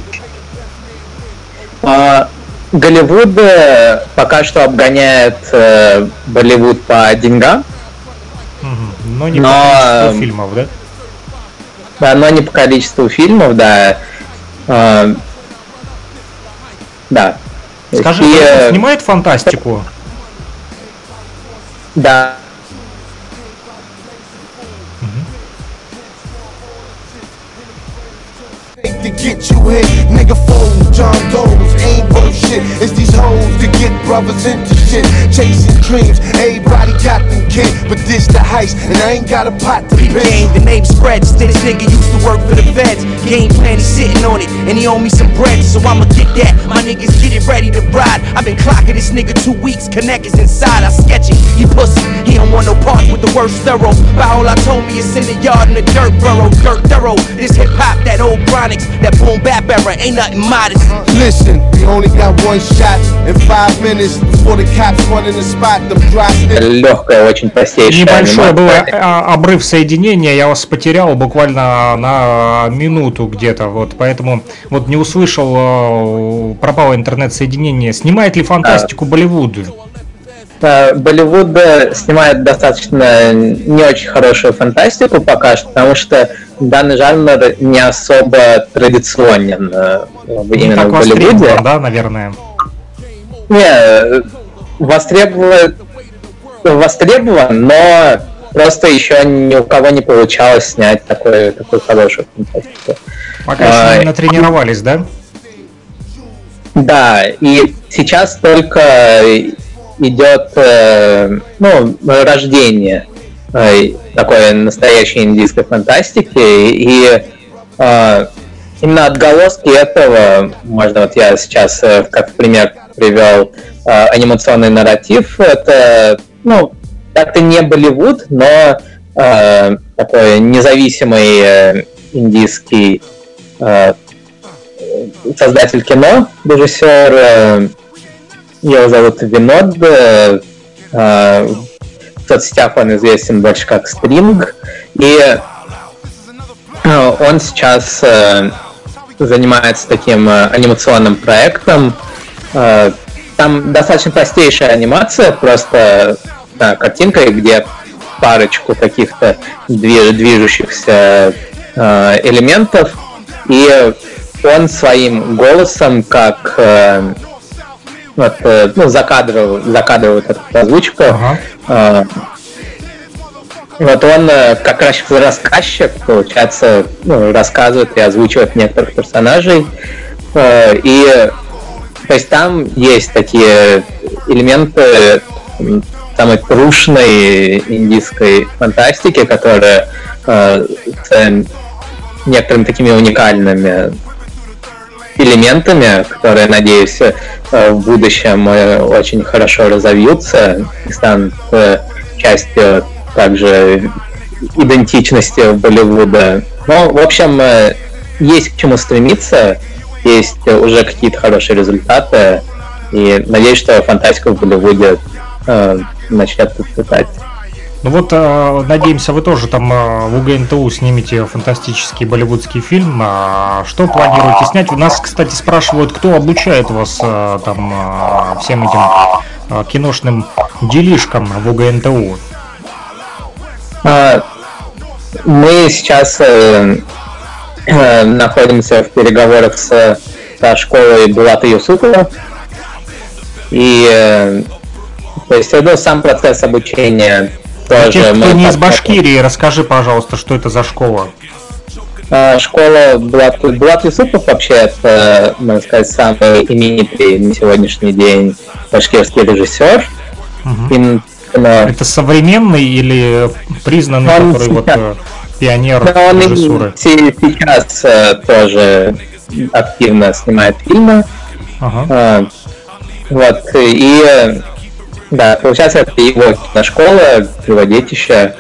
А, Голливуд пока что обгоняет э, Болливуд по деньгам.
Угу. Но не
но...
по количеству фильмов, да?
Да, но не по количеству фильмов, да. А, да.
Скажи,
и,
э... снимает фантастику?
Да.
To get you hit, nigga fold, John Doe's ain't worth shit. It's these hoes to get brothers into shit, chasing dreams. Everybody got them kids, but this the heist, and I ain't got a pot to piss.
Game, the name spreads. This nigga used to work for the feds. Game plan, he's sitting on it, and he owe me some bread, so I'ma get that. My niggas get it ready to ride. I've been clocking this nigga two weeks. Connect is inside. I sketch it. He pussy. He don't want no parts with the worst thorough. All I told me is in the yard in the dirt burrow, dirt thorough. This hip hop, that old Bronix. That boom bap era ain't nothing modest.
Listen, we only got one shot in five minutes before the cops run in the spot. Them dry sticks.
Легкая, очень простейшая.
Небольшой был обрыв соединения, я вас потерял буквально на минуту где-то, вот, поэтому вот не услышал, пропало интернет-соединение. Снимает ли фантастику Болливуд?
Болливуд снимает достаточно не очень хорошую фантастику пока что, потому что данный жанр не особо традиционен именно в Болливуде.
Да, наверное.
Не, востребован, востребован, но просто еще ни у кого не получалось снять такой, такой хорошую фантастику.
Пока а, еще не натренировались, да?
Да, и сейчас только идет, ну, рождение э, такой настоящей индийской фантастики, и э, именно отголоски этого, можно вот я сейчас э, как пример привел э, анимационный нарратив, это, ну, это не Болливуд, но э, такой независимый э, индийский э, создатель кино, режиссер, э, его зовут Винод, э, э, в соцсетях он известен больше как Стринг, и э, он сейчас э, занимается таким э, анимационным проектом. Э, там достаточно простейшая анимация, просто да, картинкой, где парочку каких-то движущихся э, элементов, и он своим голосом, как э, вот, э, ну, закадровал, закадровал эту озвучку, ага. э, вот он э, как раз рассказчик, получается, ну, рассказывает и озвучивает некоторых персонажей, э, и то есть там есть такие элементы самой трушной индийской фантастики, которая э, с некоторыми такими уникальными элементами, которые, надеюсь, в будущем очень хорошо разовьются и станут частью также идентичности Болливуда. Но, в общем, есть к чему стремиться, есть уже какие-то хорошие результаты, и надеюсь, что фантастика в Болливуде э, начнет процветать.
Ну вот, э, надеемся, вы тоже там э, в УГНТУ снимете фантастический болливудский фильм. А что планируете снять? У нас, кстати, спрашивают, кто обучает вас э, там э, всем этим э, киношным делишкам в УГНТУ?
А, мы сейчас э, э, находимся в переговорах с, со школой Булата Юсупова. И э, то есть это сам процесс обучения.
Для тех, кто не из Башкирии, расскажи, пожалуйста, что это за школа?
Школа Булат, Булат Юсупов вообще это, можно сказать, самый именитый на сегодняшний день башкирский режиссер.
Угу. И, но... Это современный или признанный, он который сейчас... вот пионер
но
режиссуры?
Он сейчас тоже активно снимает фильмы. Ага. Вот, и да, получается, это его киношкола, его детище.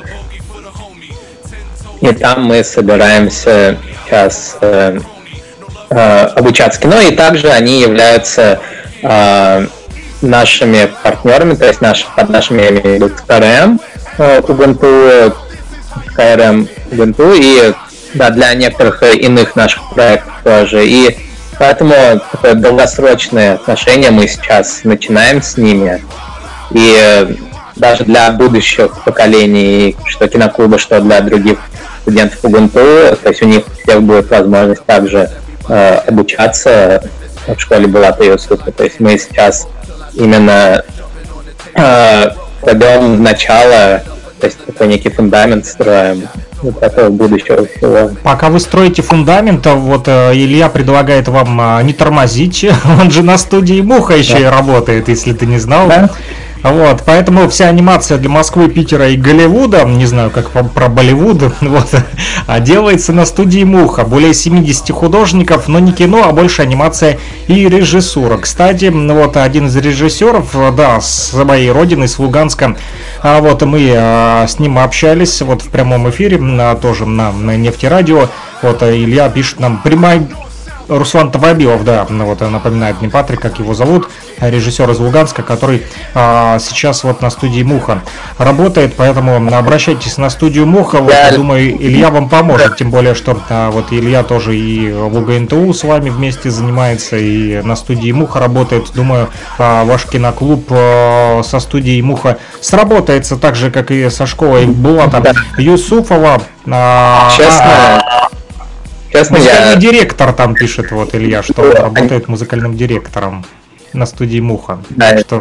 И там мы собираемся сейчас э, э, обучаться кино, и также они являются э, нашими партнерами, то есть наш, под нашими КРМ УГНТУ, КРМ УГНТУ, и да, для некоторых иных наших проектов тоже. И поэтому такое долгосрочные отношения мы сейчас начинаем с ними. И даже для будущих поколений, что киноклуба, что для других студентов УГНТУ, то есть у них всех будет возможность также э, обучаться в школе Булата Юсупова. То есть мы сейчас именно э, кладем начало, то есть такой некий фундамент строим вот этого будущего всего.
Пока вы строите фундамент, вот Илья предлагает вам не тормозить, он же на студии Муха еще да. и работает, если ты не знал. Да. Вот, поэтому вся анимация для Москвы, Питера и Голливуда, не знаю, как про Болливуд, вот, делается на студии Муха. Более семьдесят художников, но не кино, а больше анимация и режиссура. Кстати, вот один из режиссеров, да, с моей родины, с Луганска, вот мы с ним общались, вот в прямом эфире, тоже на, на Нефтерадио. Вот Илья пишет нам: прямая... Руслан Тавабилов, да, вот напоминает мне Патрик, как его зовут, режиссер из Луганска, который а, сейчас вот на студии Муха работает, поэтому обращайтесь на студию Муха, вот, я думаю, Илья вам поможет, тем более, что а, вот Илья тоже и в УГНТУ с вами вместе занимается, и на студии Муха работает, думаю, а, ваш киноклуб а, со студией Муха сработается так же, как и со школой Булата Юсупова. А,
Честно.
Честно, музыкальный я... директор там пишет, вот Илья, что он работает музыкальным директором на студии Муха.
Да, что...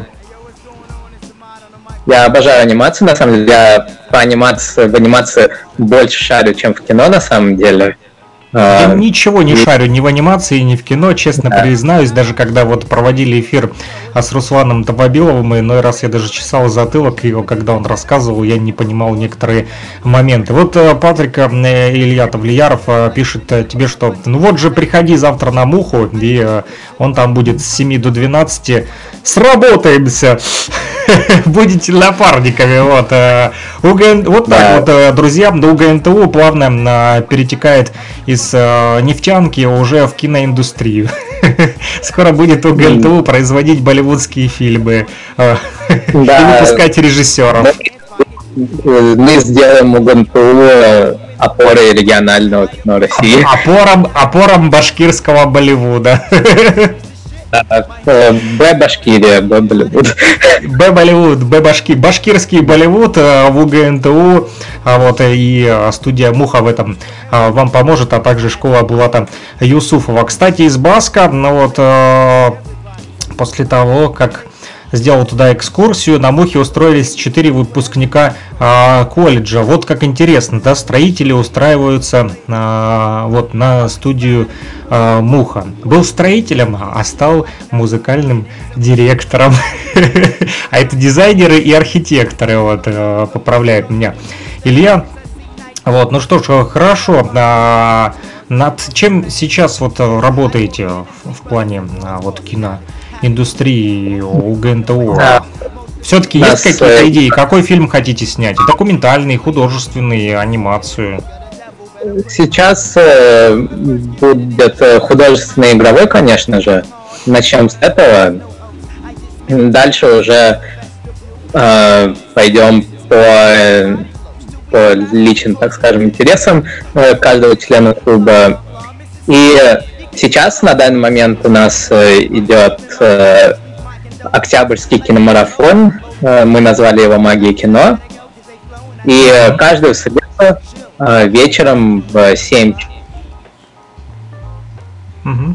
Я обожаю анимацию, на самом деле. Я по анимации, в анимации больше шарю, чем в кино, на самом деле.
Я ничего не шарю ни в анимации, ни в кино, честно да. признаюсь, даже когда вот проводили эфир с Русланом Табабиловым, и иной раз я даже чесал затылок его, когда он рассказывал, я не понимал некоторые моменты. Вот Патрик Илья Тавлияров пишет тебе, что ну вот же приходи завтра на Муху, и он там будет с семи до двенадцати, сработаемся, будете напарниками, вот. Вот так вот, друзья, у ГНТУ плавно перетекает из нефтянки уже в киноиндустрию. Скоро будет у ГНТУ производить болливудские фильмы да. и выпускать режиссеров.
Мы сделаем у ГНТУ опорой регионального кино России.
Опором, опором башкирского Болливуда.
Б Башкирия, Б Болливуд.
Б Болливуд, Б Башки, башкирский Болливуд в УГНТУ, вот и студия Муха в этом вам поможет, а также школа Булата Юсуфова. Кстати, из Баска, ну вот после того, как сделал туда экскурсию, на Мухе устроились четыре выпускника а, колледжа. Вот как интересно, да, строители устраиваются а, вот на студию а, Муха. Был строителем, а стал музыкальным директором. А это дизайнеры и архитекторы, вот, поправляет меня Илья. Вот, ну что ж, хорошо. Над чем сейчас вот работаете в плане вот кино? Индустрии у ГНТУ. Да. Все-таки есть какие-то идеи? Какой фильм хотите снять? Документальный, художественный, анимацию?
Сейчас э, будет художественный игровой, конечно же. Начнем с этого. Дальше уже э, пойдем по, по личным, так скажем, интересам каждого члена клуба. И сейчас, на данный момент, у нас э, идет э, октябрьский киномарафон. Э, мы назвали его «Магия кино». И э, каждую среду э, вечером в семь.
Mm-hmm.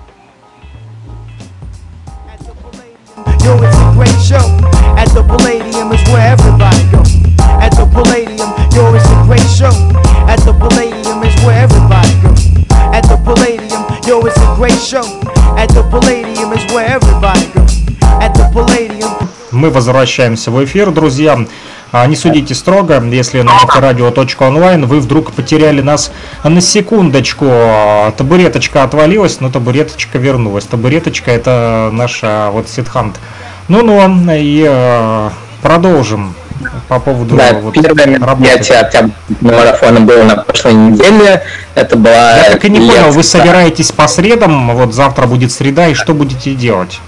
Yo, it's a great show. At the Palladium is where everybody goes. At the Palladium, yo, it's a great show. At the Palladium is where everybody goes. At the Palladium, yo, it's a great show. At the Palladium is where everybody goes. At the Palladium.
Мы возвращаемся в эфир, друзья. Не судите строго, если на нефтерадио точка онлайн вы вдруг потеряли нас на секундочку. Табуреточка отвалилась, но табуреточка вернулась. Табуреточка — это наша вот ситхант. Ну-ну, и э, продолжим по поводу
да,
вот,
первое мероприятие октябрьского марафона было на прошлой неделе. Это была.
Я так и не лекция. Понял, вы собираетесь по средам, вот завтра будет среда, и что будете делать?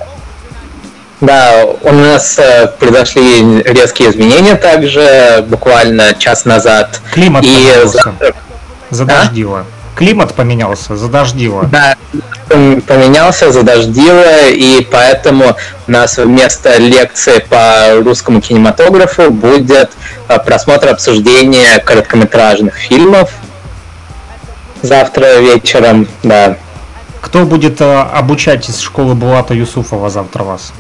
Да, у нас э, произошли резкие изменения также, буквально час назад.
Климат
и
поменялся,
завтра...
задождило. А? Климат поменялся, задождило.
Да, поменялся, задождило, и поэтому у нас вместо лекции по русскому кинематографу будет просмотр обсуждения короткометражных фильмов завтра вечером, да.
Кто будет обучать из школы Булата Юсуфова завтра вас?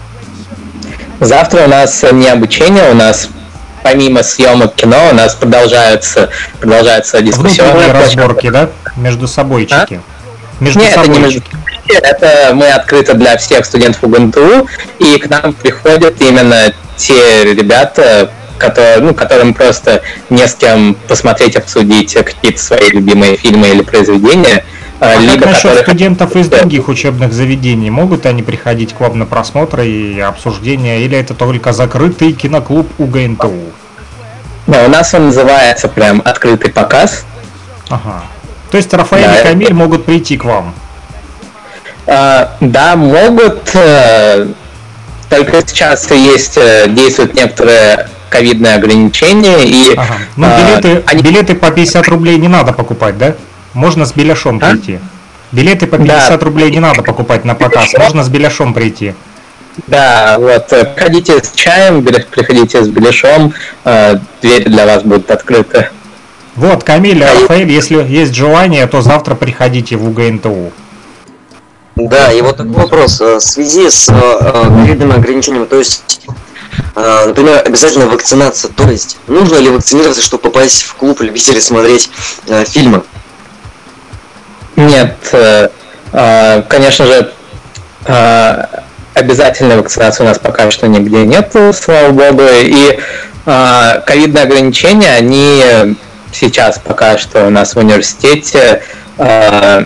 Завтра у нас не обучение, у нас помимо съемок кино у нас продолжаются продолжаются дискуссионные
разборки, да? Между собойчики.
А? Между Нет, собойчики. Это не между это мы открыты для всех студентов УГНТУ, и к нам приходят именно те ребята, которые, ну, которым просто не с кем посмотреть, обсудить какие-то свои любимые фильмы или произведения.
А как насчет которых... студентов из других учебных заведений? Могут они приходить к вам на просмотры и обсуждения, или это только закрытый киноклуб УГНТУ?
Да, у нас он называется прям «Открытый показ».
Ага. То есть Рафаэль да, и Камиль это... могут прийти к вам?
А, да, могут. Только сейчас есть, действуют некоторые ковидные ограничения. И,
ага. Ну, билеты, а, они... билеты по пятьдесят рублей не надо покупать, да? Можно с беляшом а? прийти. Билеты по пятьдесят да. рублей не надо покупать на показ, можно с беляшом прийти.
Да, вот, приходите с чаем, приходите с беляшом, двери для вас будут открыты.
Вот, Камиль, Рафаэль, если есть желание, то завтра приходите в УГНТУ.
Да, и вот такой вопрос. В связи с ковидным ограничением, то есть, например, обязательно вакцинация, то есть, нужно ли вакцинироваться, чтобы попасть в клуб любителей смотреть фильмы?
Нет, э, э, конечно же, э, обязательной вакцинации у нас пока что нигде нет, слава богу, и э, ковидные ограничения, они сейчас пока что у нас в университете э,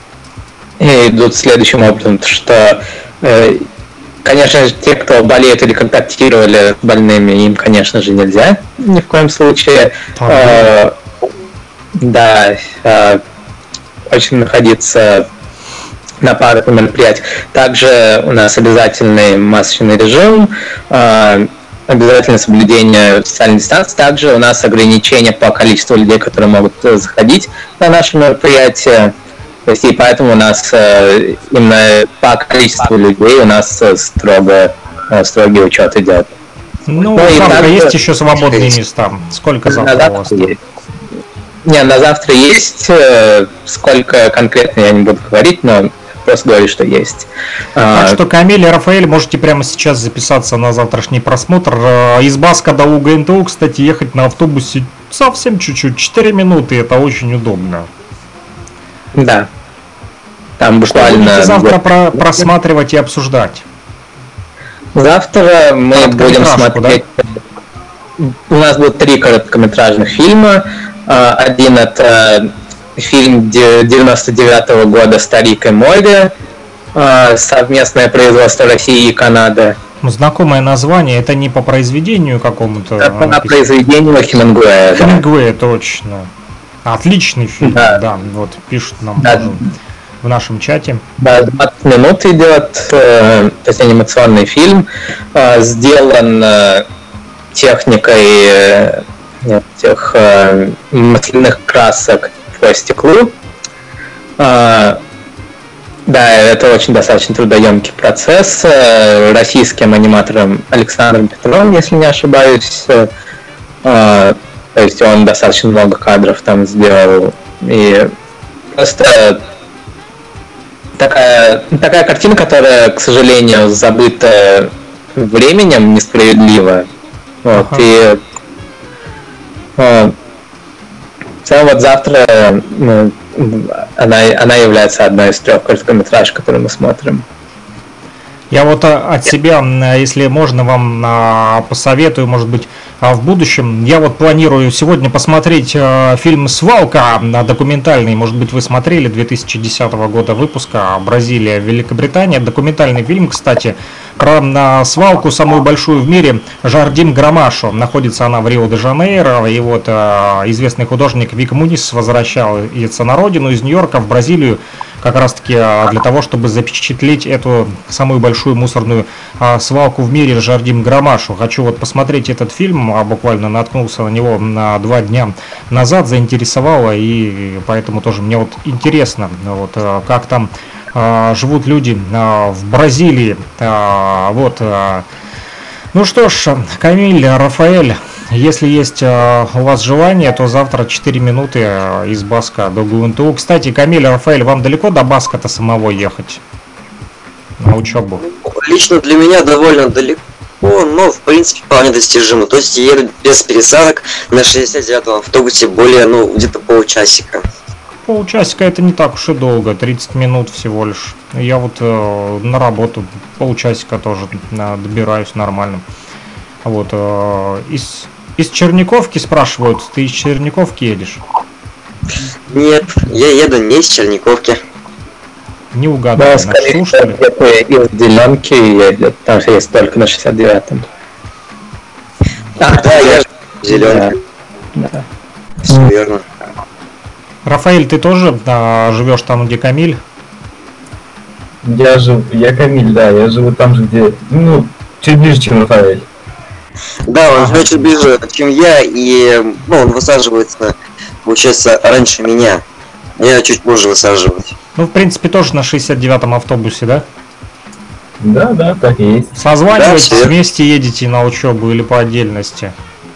идут следующим образом, что, э, конечно же, те, кто болеет или контактировали с больными, им, конечно же, нельзя ни в коем случае. Э, да, э, очень находиться на парах и мероприятиях. Также у нас обязательный масочный режим, э, обязательное соблюдение социальной дистанции. Также у нас ограничения по количеству людей, которые могут заходить на наши мероприятия. То есть, и поэтому у нас э, именно по количеству людей у нас э, строго, э, строгий учет идет.
Ну,
ну
завтра
также...
есть еще свободные места. Сколько завтра, завтра у вас?
Есть. Не, на завтра есть. Э, сколько конкретно я не буду говорить, но просто говорю, что есть.
Так что, Камиль и Рафаэль, можете прямо сейчас записаться на завтрашний просмотр. Из Баска до УГНТУ, кстати, ехать на автобусе совсем чуть-чуть, четыре минуты, это очень удобно.
Да. Там буквально...
Будете завтра про- просматривать и обсуждать?
Завтра мы будем смотреть... Да? У нас будут три короткометражных фильма. Один это фильм девяносто девятого года «Старик и море», совместное производство России и Канады.
Знакомое название, это не по произведению какому-то?
Это по произведению Хемингуэя.
Хемингуэя, да. Точно. Отличный фильм, да, да, вот пишут нам да. тоже в нашем чате.
Да, двадцать минут идет, э, то есть анимационный фильм, э, сделан э, техникой э, этих э, масляных красок по стеклу. Э, да, это очень достаточно трудоемкий процесс. Э, российским аниматором Александром Петровым, если не ошибаюсь. Э, То есть он достаточно много кадров там сделал. И просто такая, такая картина, которая, к сожалению, забыта временем несправедливо. Вот, ага. И э, в целом вот завтра ну, она, она является одной из трех короткометражек, которые мы смотрим.
Я вот от себя, если можно, вам посоветую, может быть, в будущем. Я вот планирую сегодня посмотреть фильм «Свалка», документальный, может быть, вы смотрели, две тысячи десятого года выпуска, Бразилия, Великобритания. Документальный фильм, кстати, про свалку, самую большую в мире, Жардим Грамашо. Находится она в Рио-де-Жанейро, и вот известный художник Вик Мунис возвращается на родину из Нью-Йорка в Бразилию, как раз таки для того, чтобы запечатлеть эту самую большую мусорную а, свалку в мире, Жардим Грамашо. Хочу вот посмотреть этот фильм, а буквально наткнулся на него на два дня назад, заинтересовало, и поэтому тоже мне вот интересно, вот, как там а, живут люди а, в Бразилии. А, вот. А. Ну что ж, Камиль, Рафаэль, если есть э, у вас желание, то завтра четыре минуты э, из Баска до ГУНТУ. Кстати, Камиль, Рафаэль, вам далеко до Баска-то самого ехать? На учебу?
Лично для меня довольно далеко, но в принципе вполне достижимо. То есть я еду без пересадок на шестьдесят девятом автобусе более, ну, где-то полчасика.
Полчасика это не так уж и долго, тридцать минут всего лишь. Я вот э, на работу полчасика тоже э, добираюсь нормально. Вот, э, из, из Черниковки спрашивают, ты из Черниковки едешь?
Нет, я еду не из Черниковки.
Не угадал,
да,
начну, что ли?
Где-то из Зеленки едет, там же есть только на шестьдесят девятом.
А, да, я же Зеленка.
Да. Да.
Все верно.
Рафаэль, ты тоже а, живешь там, где Камиль?
Я живу, я Камиль, да, я живу там же, где, ну, чуть ближе, чем Рафаэль.
Да, он живет чуть ближе, чем я, и, ну, он высаживается, получается, раньше меня. Я чуть позже высаживаюсь.
Ну, в принципе, тоже на шестьдесят девятом автобусе, да?
Да, да, так и есть.
Созваниваетесь,
да,
вместе едете на учебу или по отдельности?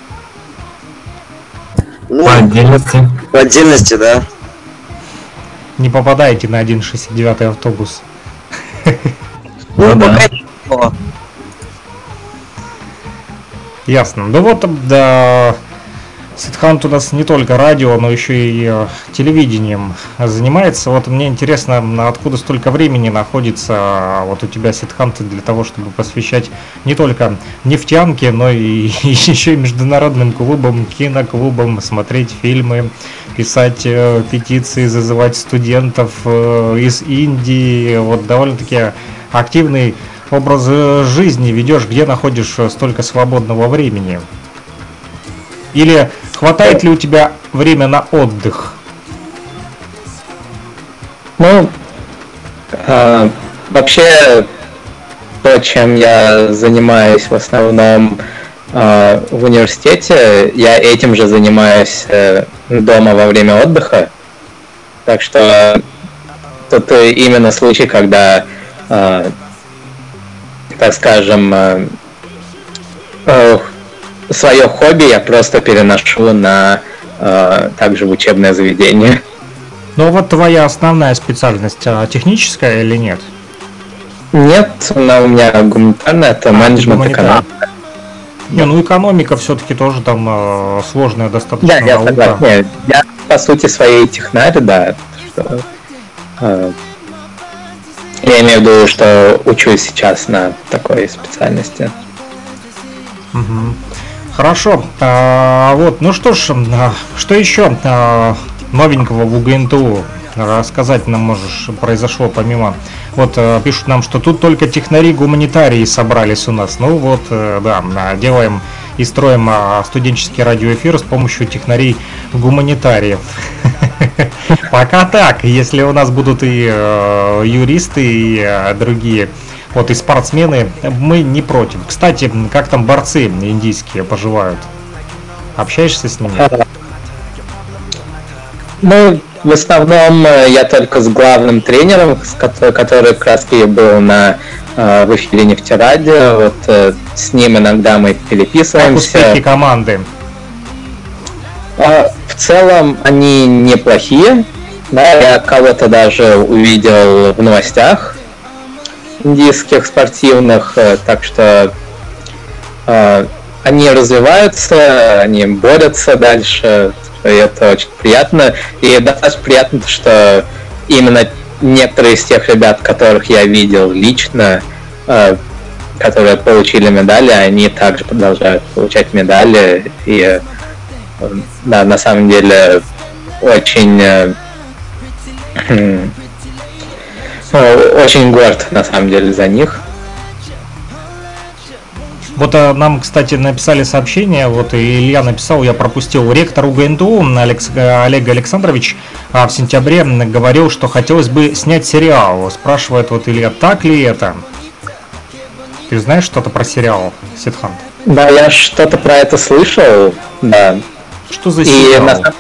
Ну,
по отдельности.
По отдельности, да.
Не попадаете на один шестьдесят девятый автобус?
Ну,
да.
пока.
Ясно. Ну вот, да, Сидхант у нас не только радио, но еще и э, телевидением занимается. Вот мне интересно, откуда столько времени находится э, вот у тебя, Сидхант, для того, чтобы посвящать не только нефтянке, но и, и еще и международным клубам, киноклубам, смотреть фильмы, писать э, петиции, зазывать студентов э, из Индии. Вот довольно-таки активный образ жизни ведешь, где находишь столько свободного времени? Или хватает ли у тебя время на отдых?
Ну, э, вообще, то, чем я занимаюсь в основном э, в университете, я этим же занимаюсь э, дома во время отдыха. Так что тут именно случай, когда, э, так скажем, э, э, свое хобби я просто переношу на э, также в учебное заведение.
Ну вот твоя основная специальность а, техническая или нет?
Нет, она у меня гуманитарная, это менеджмент экономика.
Не, ну экономика все-таки тоже там э, сложная достаточно
да, я
наука.
Нет, я по сути своей технарь, да. Что, э, я имею в виду, что учусь сейчас на такой специальности.
Угу. Хорошо. А, вот, ну что ж, а, что еще а, новенького в УГНТУ рассказать нам можешь произошло помимо? Вот а, пишут нам, что тут только технари-гуманитарии собрались у нас. Ну вот, а, да, делаем и строим а, студенческий радиоэфир с помощью технарей-гуманитариев. Пока так. Если у нас будут и юристы, и другие вот и спортсмены, мы не против. Кстати, как там борцы индийские поживают? Общаешься с ними?
Ну, в основном я только с главным тренером, с который, который как раз и был на, в эфире Нефтерадио. Вот с ним иногда мы переписываемся.
Как успехи команды?
В целом они неплохие. Да, я кого-то даже увидел в новостях индийских спортивных, так что э, они развиваются, они борются дальше, и это очень приятно. И достаточно приятно, что именно некоторые из тех ребят, которых я видел лично, э, которые получили медали, они также продолжают получать медали. И э, да, на самом деле очень э, очень горд, на самом деле, за них.
Вот а, нам, кстати, написали сообщение, вот и Илья написал, я пропустил. Ректор УГНТУ Алекс, Олег Александрович а, в сентябре говорил, что хотелось бы снять сериал. Спрашивает вот Илья, так ли это? Ты знаешь что-то про сериал, Сидхант?
Да, я что-то про это слышал, да.
Что за сериал? И на...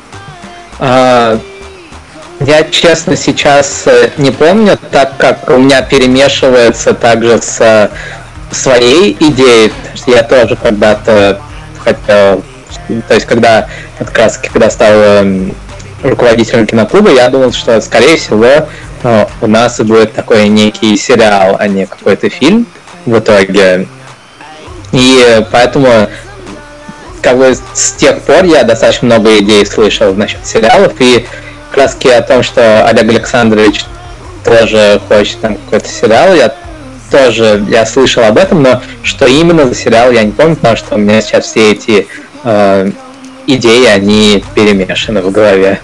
а... Я, честно, сейчас не помню, так как у меня перемешивается также с своей идеей. Я тоже когда-то хотел, то есть когда как раз когда стал руководителем киноклуба, я думал, что, скорее всего, у нас будет такой некий сериал, а не какой-то фильм в итоге. И поэтому как бы с тех пор я достаточно много идей слышал насчет сериалов, и краски о том, что Олег Александрович тоже хочет там какой-то сериал, я тоже я слышал об этом, но что именно за сериал, я не помню, потому что у меня сейчас все эти э, идеи, они перемешаны в голове.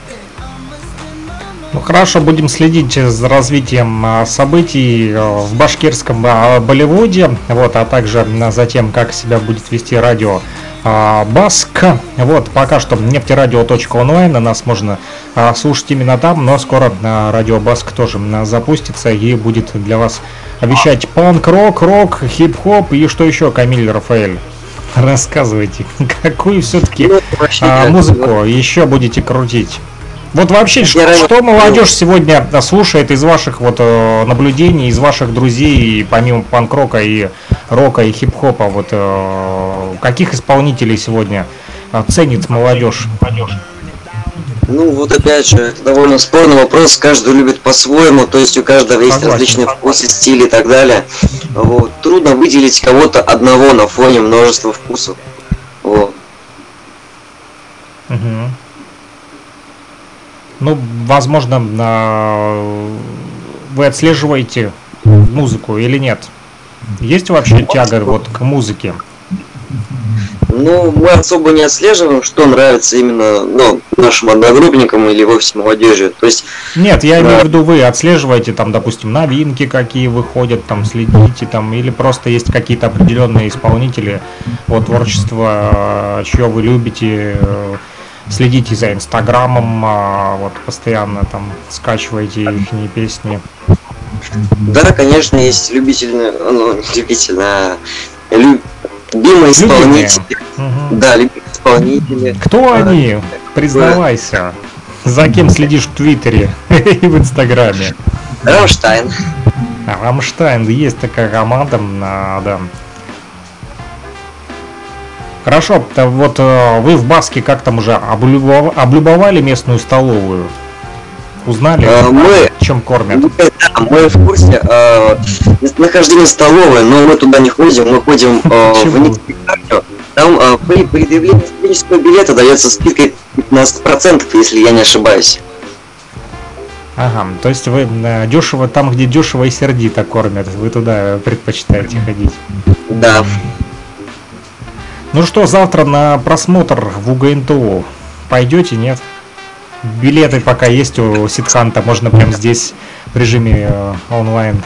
Ну хорошо, будем следить за развитием событий в башкирском Болливуде, вот, а также за тем, как себя будет вести радио Баск. Вот, пока что нефтерадио точка онлайн, нас можно слушать именно там, но скоро радио Баск тоже запустится и будет для вас вещать панк-рок, рок, хип-хоп и что еще, Камиль Рафаэль? Рассказывайте, какую все-таки а, музыку еще будете крутить? Вот вообще, что, что молодежь сегодня слушает из ваших вот наблюдений, из ваших друзей, помимо панк-рока и рока и хип-хопа, вот каких исполнителей сегодня ценит молодежь?
Ну вот опять же, это довольно спорный вопрос, каждый любит по-своему, то есть у каждого есть Согласен. различные вкусы, стили и так далее. Вот. Трудно выделить кого-то одного на фоне множества вкусов. Вот.
Ну, возможно, э, вы отслеживаете музыку или нет? Есть вообще тяга вот к музыке?
Ну, мы особо не отслеживаем, что нравится именно, ну, нашим одногруппникам или вовсе молодежи. То есть.
Нет, я имею в виду, вы отслеживаете там, допустим, новинки, какие выходят, там следите, там, или просто есть какие-то определенные исполнители, вот творчество, чье вы любите, следите за Инстаграмом, вот постоянно там скачиваете их песни.
Да, конечно, есть любительные, ну, не любительные, а люб... любимые исполнители.
Угу.
Да, любимые исполнители.
Кто а, они? Признавайся. За кем следишь в Твиттере и в Инстаграме?
Рамштайн.
Рамштайн, есть такая команда, да. Хорошо, вот вы в Баске как там уже облюбовали местную столовую? Узнали,
а, мы,
чем кормят?
Мы, да, мы в курсе э, нахождения столовой, но мы туда не ходим, мы ходим э, в Никитарию. Там э, при предъявлении студенческого билета дается скидка пятнадцать процентов, если я не ошибаюсь.
Ага, то есть вы э, дешево, там, где дешево и сердито кормят, вы туда предпочитаете ходить?
Да.
Ну что, завтра на просмотр в УГНТУ пойдете, нет? Билеты пока есть у Сидханта, можно прямо здесь в режиме э, онлайн.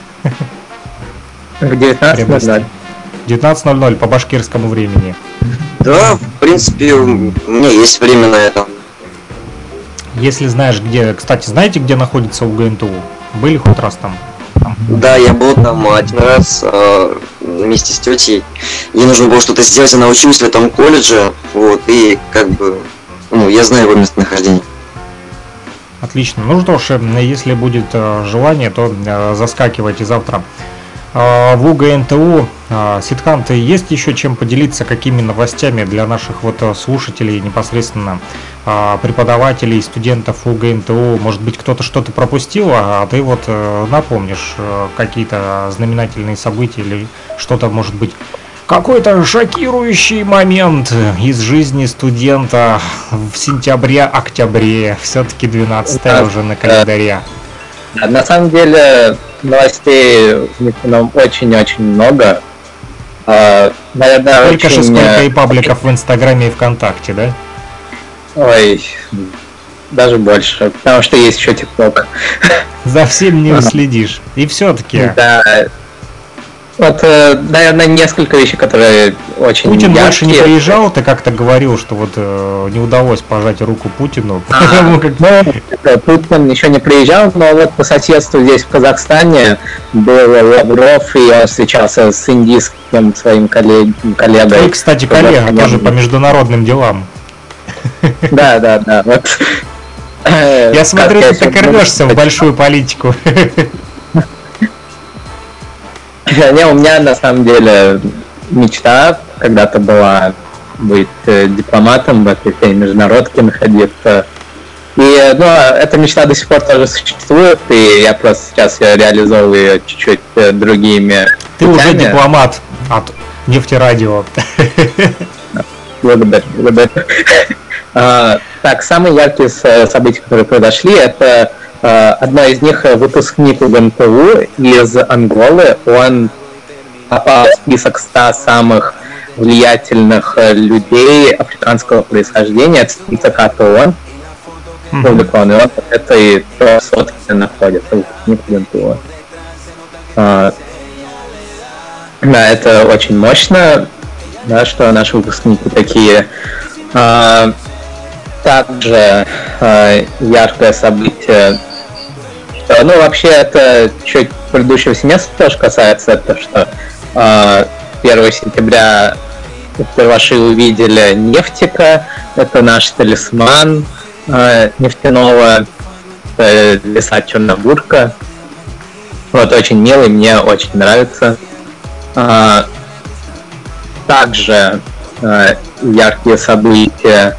В девятнадцать ноль ноль.
девятнадцать ноль ноль по башкирскому времени.
Да, в принципе, у меня есть время на это.
Если знаешь, где... Кстати, знаете, где находится УГНТУ? Были хоть раз там?
Да, я был там один раз э, вместе с тетей. Ей нужно было что-то сделать, она училась в этом колледже, вот, и как бы, ну, я знаю его местонахождение.
Отлично. Ну что ж, если будет э, желание, то э, заскакивайте завтра э, в УГНТУ. Э, Сидхант, есть еще чем поделиться, какими новостями для наших вот слушателей, непосредственно э, преподавателей, студентов УГНТУ? Может быть, кто-то что-то пропустил, а ты вот э, напомнишь э, какие-то знаменательные события или что-то, может быть, какой-то шокирующий момент из жизни студента в сентябре-октябре, все-таки двенадцатое уже на календаре.
На самом деле новостей в Нефтяном очень-очень много. Наверное,
Только
очень...
же сколько и пабликов в Инстаграме и ВКонтакте, да?
Ой, даже больше, потому что есть еще ТикТок.
За всем не уследишь. И все-таки.
Да. Вот, наверное, несколько вещей, которые очень
Путин
яркие.
больше не приезжал, ты как-то говорил, что вот э, не удалось пожать руку Путину.
А, как... ну, Путин еще не приезжал, но вот по соседству здесь в Казахстане был Лавров, и он встречался с индийским своим коллег... коллегой.
Твой, кстати, коллега тоже по международным делам.
Да, да, да. Вот.
Я смотрю, ты так рвешься в большую политику.
Не, у меня на самом деле мечта когда-то была быть э, дипломатом в этой всей международке находиться. И ну, эта мечта до сих пор тоже существует, и я просто сейчас я реализовываю ее чуть-чуть э, другими
Ты
путями.
уже дипломат от Нефтерадио.
Благодарю, благодарю. а, так, самые яркие события, которые произошли, это одно из них выпускник УГНТУ из Анголы. Он попал в список ста самых влиятельных людей африканского происхождения. Это список АТО. Опубликован. И он в этой сотке находится. Выпускник УГНТУ. А, да, это очень мощно, да, что наши выпускники такие. А, также а, яркое событие. Ну, вообще, это чуть предыдущего семестра тоже касается, это что э, первого сентября перваши увидели Нефтика, это наш талисман э, нефтяного, э, леса Черногурка. Вот, очень милый, мне очень нравится. Э, также э, яркие события.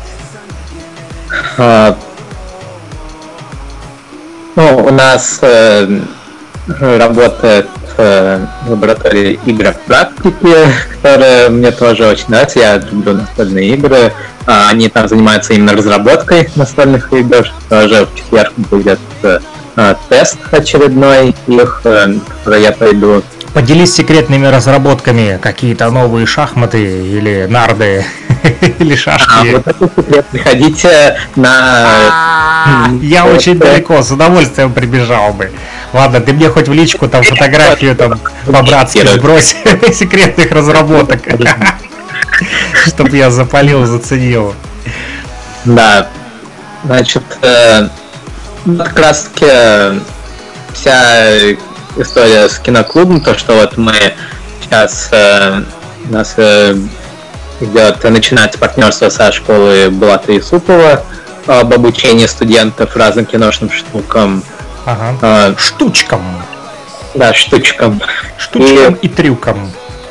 Э, Ну, у нас э, работает э, лаборатория игр практики, которая мне тоже очень нравится. Я люблю настольные игры. А, они там занимаются именно разработкой настольных игр. Тоже в четверг будет э, тест очередной их, э, который я пойду.
Поделись секретными разработками, какие-то новые шахматы или нарды, или шашки.
А, вот это секрет. Приходите на...
Я очень далеко, с удовольствием прибежал бы. Ладно, ты мне хоть в личку там фотографию там по-братски сбрось секретных разработок, чтоб я запалил, заценил.
Да, значит, э, как раз таки вся история с киноклубом, то, что вот мы сейчас э, у нас э, идет, начинается партнерство со школой Булата Юсупова об обучении студентов разным киношным штукам.
Ага.
Э,
штучкам.
Да, штучкам.
Штучкам и, и трюкам.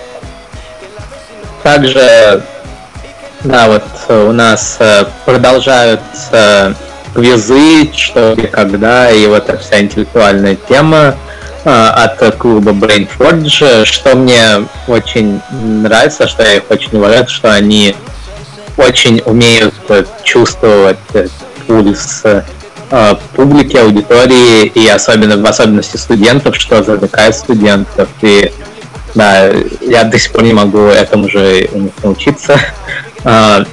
Также, да, вот у нас э, продолжаются квизы, что и когда, и вот эта вся интеллектуальная тема от клуба Brainforge, что мне очень нравится, что я их очень уважаю, что они очень умеют чувствовать пульс э, публики, аудитории, и особенно в особенности студентов, что завлекает студентов. И да, я до сих пор не могу этому же у них научиться. Э,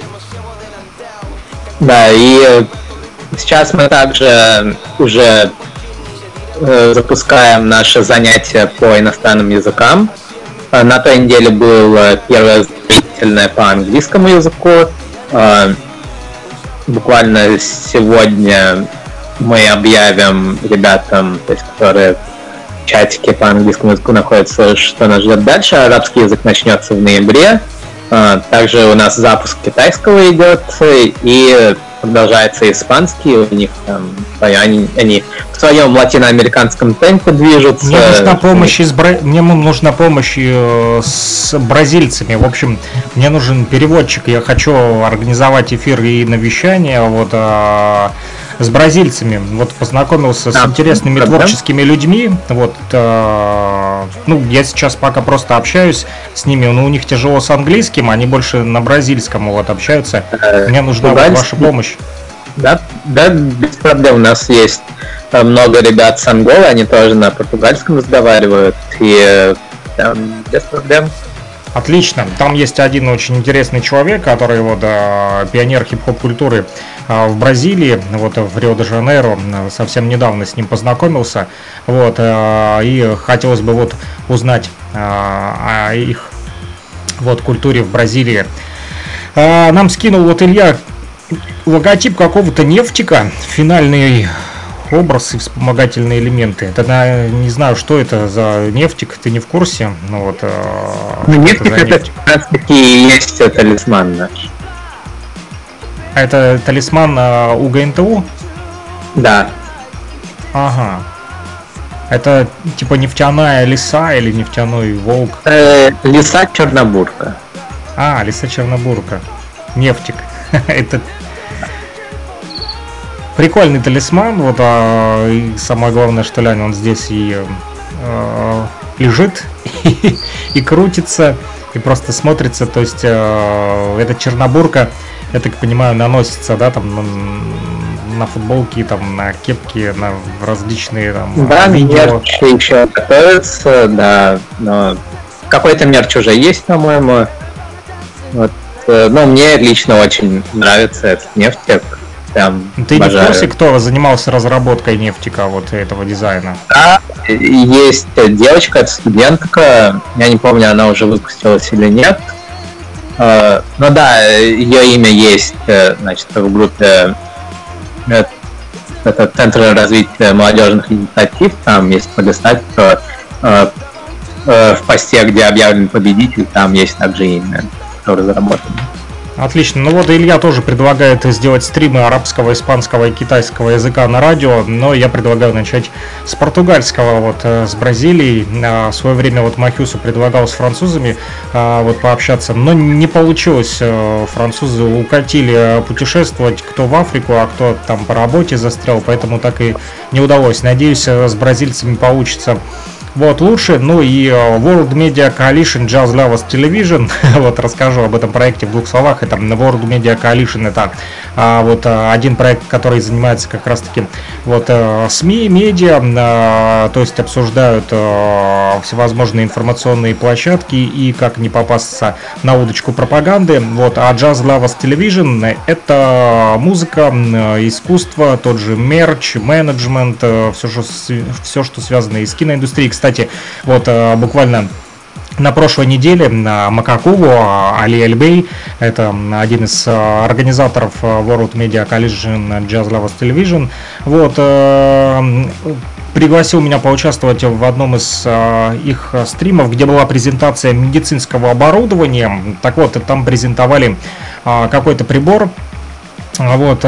да, и сейчас мы также уже запускаем наши занятия по иностранным языкам. На той неделе было первое зрительное по английскому языку. Буквально сегодня мы объявим ребятам, то есть, которые в чатике по английскому языку находятся, что нас ждет дальше. Арабский язык начнется в ноябре. Также у нас запуск китайского идет, и продолжается испанский, у них там они, они в своем латиноамериканском темпе движутся.
Мне нужна помощь из Бра... мне нужна помощь с бразильцами. В общем, мне нужен переводчик. Я хочу организовать эфир и навещание вот а, с бразильцами. Вот познакомился с а, интересными проблем? творческими людьми. Вот а, ну я сейчас пока просто общаюсь с ними, но у них тяжело с английским, они больше на бразильском вот общаются. Мне нужна вот ваша помощь.
Да, да, без проблем. У нас есть много ребят с Анголы, они тоже на португальском разговаривают, и да, без проблем.
Отлично. Там есть один очень интересный человек, который вот а, пионер хип-хоп культуры а, в Бразилии, вот в Рио-де-Жанейро, совсем недавно с ним познакомился, вот, а, и хотелось бы вот узнать а, о их вот культуре в Бразилии. А, нам скинул вот Илья логотип какого-то нефтика, финальный образ и вспомогательные элементы. Это, не знаю, что это за нефтик, ты не в курсе? Ну, вот,
ну, нефтик это, это как раз таки есть талисман наш.
А это талисман а, у ГНТУ?
Да.
Ага. Это типа нефтяная лиса или нефтяной волк?
Э, лиса Чернобурка.
А, лиса Чернобурка. Нефтик. Это прикольный талисман, вот, а, и самое главное, что Лянь, он здесь и а, лежит, и, и крутится, и просто смотрится, то есть а, эта Чернобурка, я так понимаю, наносится, да, там, на, на футболки, там, на кепки, на различные, там,
да,
видео.
Мерч еще готовится, да, но какой-то мерч уже есть, по-моему, вот. Ну, мне лично очень нравится этот нефтик. Прям
Ты
обожаю.
Не в курсе, кто занимался разработкой нефтика, вот этого дизайна?
Да, есть девочка, это студентка. Я не помню, она уже выпустилась или нет. Но да, ее имя есть, значит, в группе это Центр развития молодежных инициатив. Там есть полистать, то в посте, где объявлен победитель, там есть также имя. Разработано.
Отлично. Ну вот Илья тоже предлагает сделать стримы арабского, испанского и китайского языка на радио, но я предлагаю начать с португальского, вот с Бразилией. В свое время вот Махюсу предлагал с французами вот пообщаться, но не получилось. Французы укатили путешествовать, кто в Африку, а кто там по работе застрял, поэтому так и не удалось. Надеюсь, с бразильцами получится Вот, лучше. Ну и World Media Coalition Jazz Lovers Television. Вот, расскажу об этом проекте в двух словах. Это World Media Coalition, это а, вот один проект, который занимается как раз-таки вот СМИ, медиа, а, то есть обсуждают а, всевозможные информационные площадки и как не попасться на удочку пропаганды. Вот, а Jazz Lovers Television — это музыка, искусство, тот же мерч, менеджмент, все, что, все, что связано и с киноиндустрией. Кстати, вот буквально на прошлой неделе на Макакуву Али Эльбей, это один из организаторов World Media Coalition Jazz Lovers Television, вот, пригласил меня поучаствовать в одном из их стримов, где была презентация медицинского оборудования. Так вот, там презентовали какой-то прибор, вот,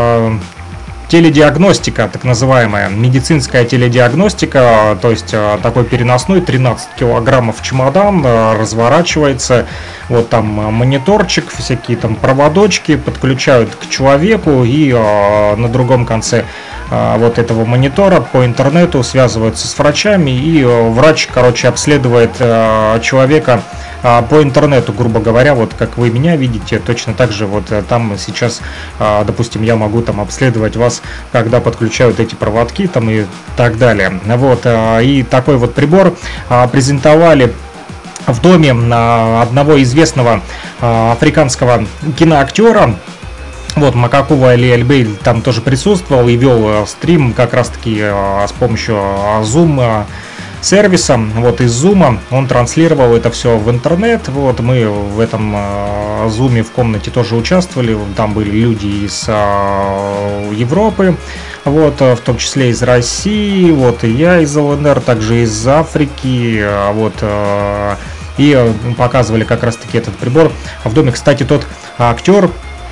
теледиагностика, так называемая, медицинская теледиагностика, то есть такой переносной, тринадцать килограммов чемодан, разворачивается, вот там мониторчик, всякие там проводочки подключают к человеку, и на другом конце вот этого монитора по интернету связываются с врачами, и врач, короче, обследует человека по интернету, грубо говоря, вот как вы меня видите, точно так же вот там сейчас, допустим, я могу там обследовать вас, когда подключают эти проводки там и так далее. Вот, и такой вот прибор презентовали в доме одного известного африканского киноактера. Вот, Макакува Али Эльбей там тоже присутствовал и вел стрим как раз таки с помощью Zoom сервиса, вот из Zoom он транслировал это все в интернет. Вот мы в этом э, Zoom в комнате тоже участвовали, там были люди из э, Европы, вот, в том числе из России, вот и я из ЛНР, также из Африки, вот, э, и показывали как раз таки этот прибор в доме. Кстати, тот актер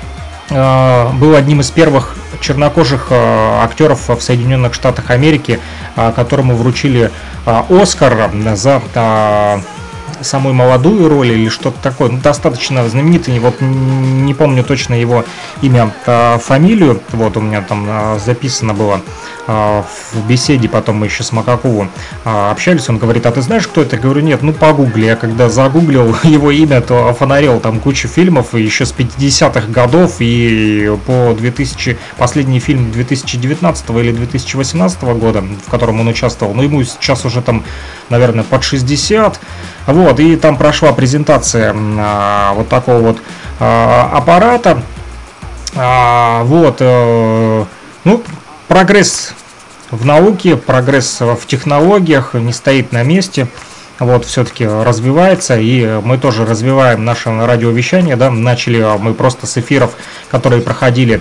э, был одним из первых чернокожих э, актеров в Соединенных Штатах Америки, э, которому вручили э, Оскар за э, самую молодую роль или что-то такое. Ну, достаточно знаменитый, вот не помню точно его имя, э, фамилию, вот у меня там э, записано было э, в беседе, потом мы еще с Макаковым э, общались, он говорит: а ты знаешь, кто это? Я говорю: нет, ну погугли. Я когда загуглил его имя, то офонарил там кучу фильмов еще с пятидесятых годов, и по две тысячи, последний фильм две тысячи девятнадцатого или две тысячи восемнадцатого года, в котором он участвовал, но ему сейчас уже там, наверное, под шестьдесят. Вот, и там прошла презентация а, вот такого вот а, аппарата. А, вот, а, ну, прогресс в науке, прогресс в технологиях не стоит на месте. Вот, все-таки развивается, и мы тоже развиваем наше радиовещание, да, начали мы просто с эфиров, которые проходили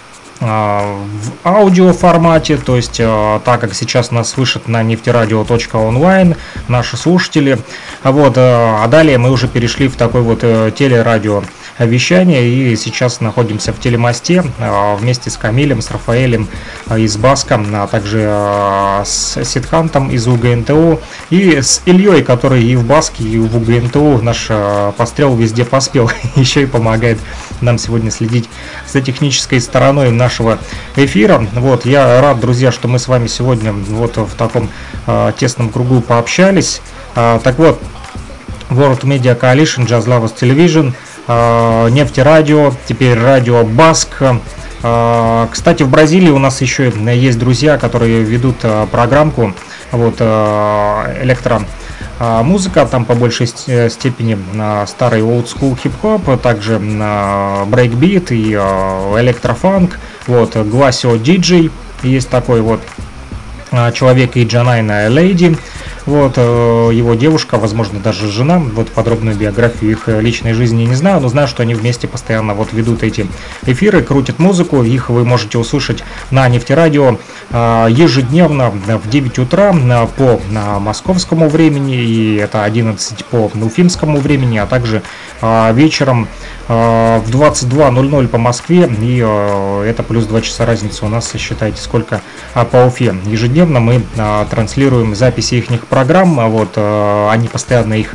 в аудиоформате, то есть так как сейчас нас слышат на нефтерадио точка онлайн наши слушатели, вот, а далее мы уже перешли в такой вот телерадио вещание, и сейчас находимся в Телемосте вместе с Камилем, с Рафаэлем из Баска, а также с Сидхантом из УГНТУ и с Ильей, который и в Баске, и в УГНТУ наш пострел везде поспел, еще и помогает нам сегодня следить за технической стороной нашего эфира. Вот, я рад, друзья, что мы с вами сегодня вот в таком э, тесном кругу пообщались. Э, так вот, World Media Coalition Jazz Lovers Television, э, Нефтерадио, теперь радио Баск. Э, кстати, в Бразилии у нас еще есть друзья, которые ведут э, программку, вот, э, электро музыка, там по большей степени старый олдскул хип-хоп, также брейкбит и электрофанк. Вот, Гласио диджей есть такой вот человек, и Джанайна Лейди, вот, его девушка, возможно, даже жена. Вот подробную биографию их личной жизни не знаю, но знаю, что они вместе постоянно вот ведут эти эфиры, крутят музыку. Их вы можете услышать на Нефтерадио ежедневно в девять утра по московскому времени, и это одиннадцать по уфимскому времени, а также вечером в двадцать два ноль ноль по Москве, и это плюс два часа разницы у нас, считайте, сколько по Уфе. Ежедневно мы транслируем записи их программ, вот, они постоянно их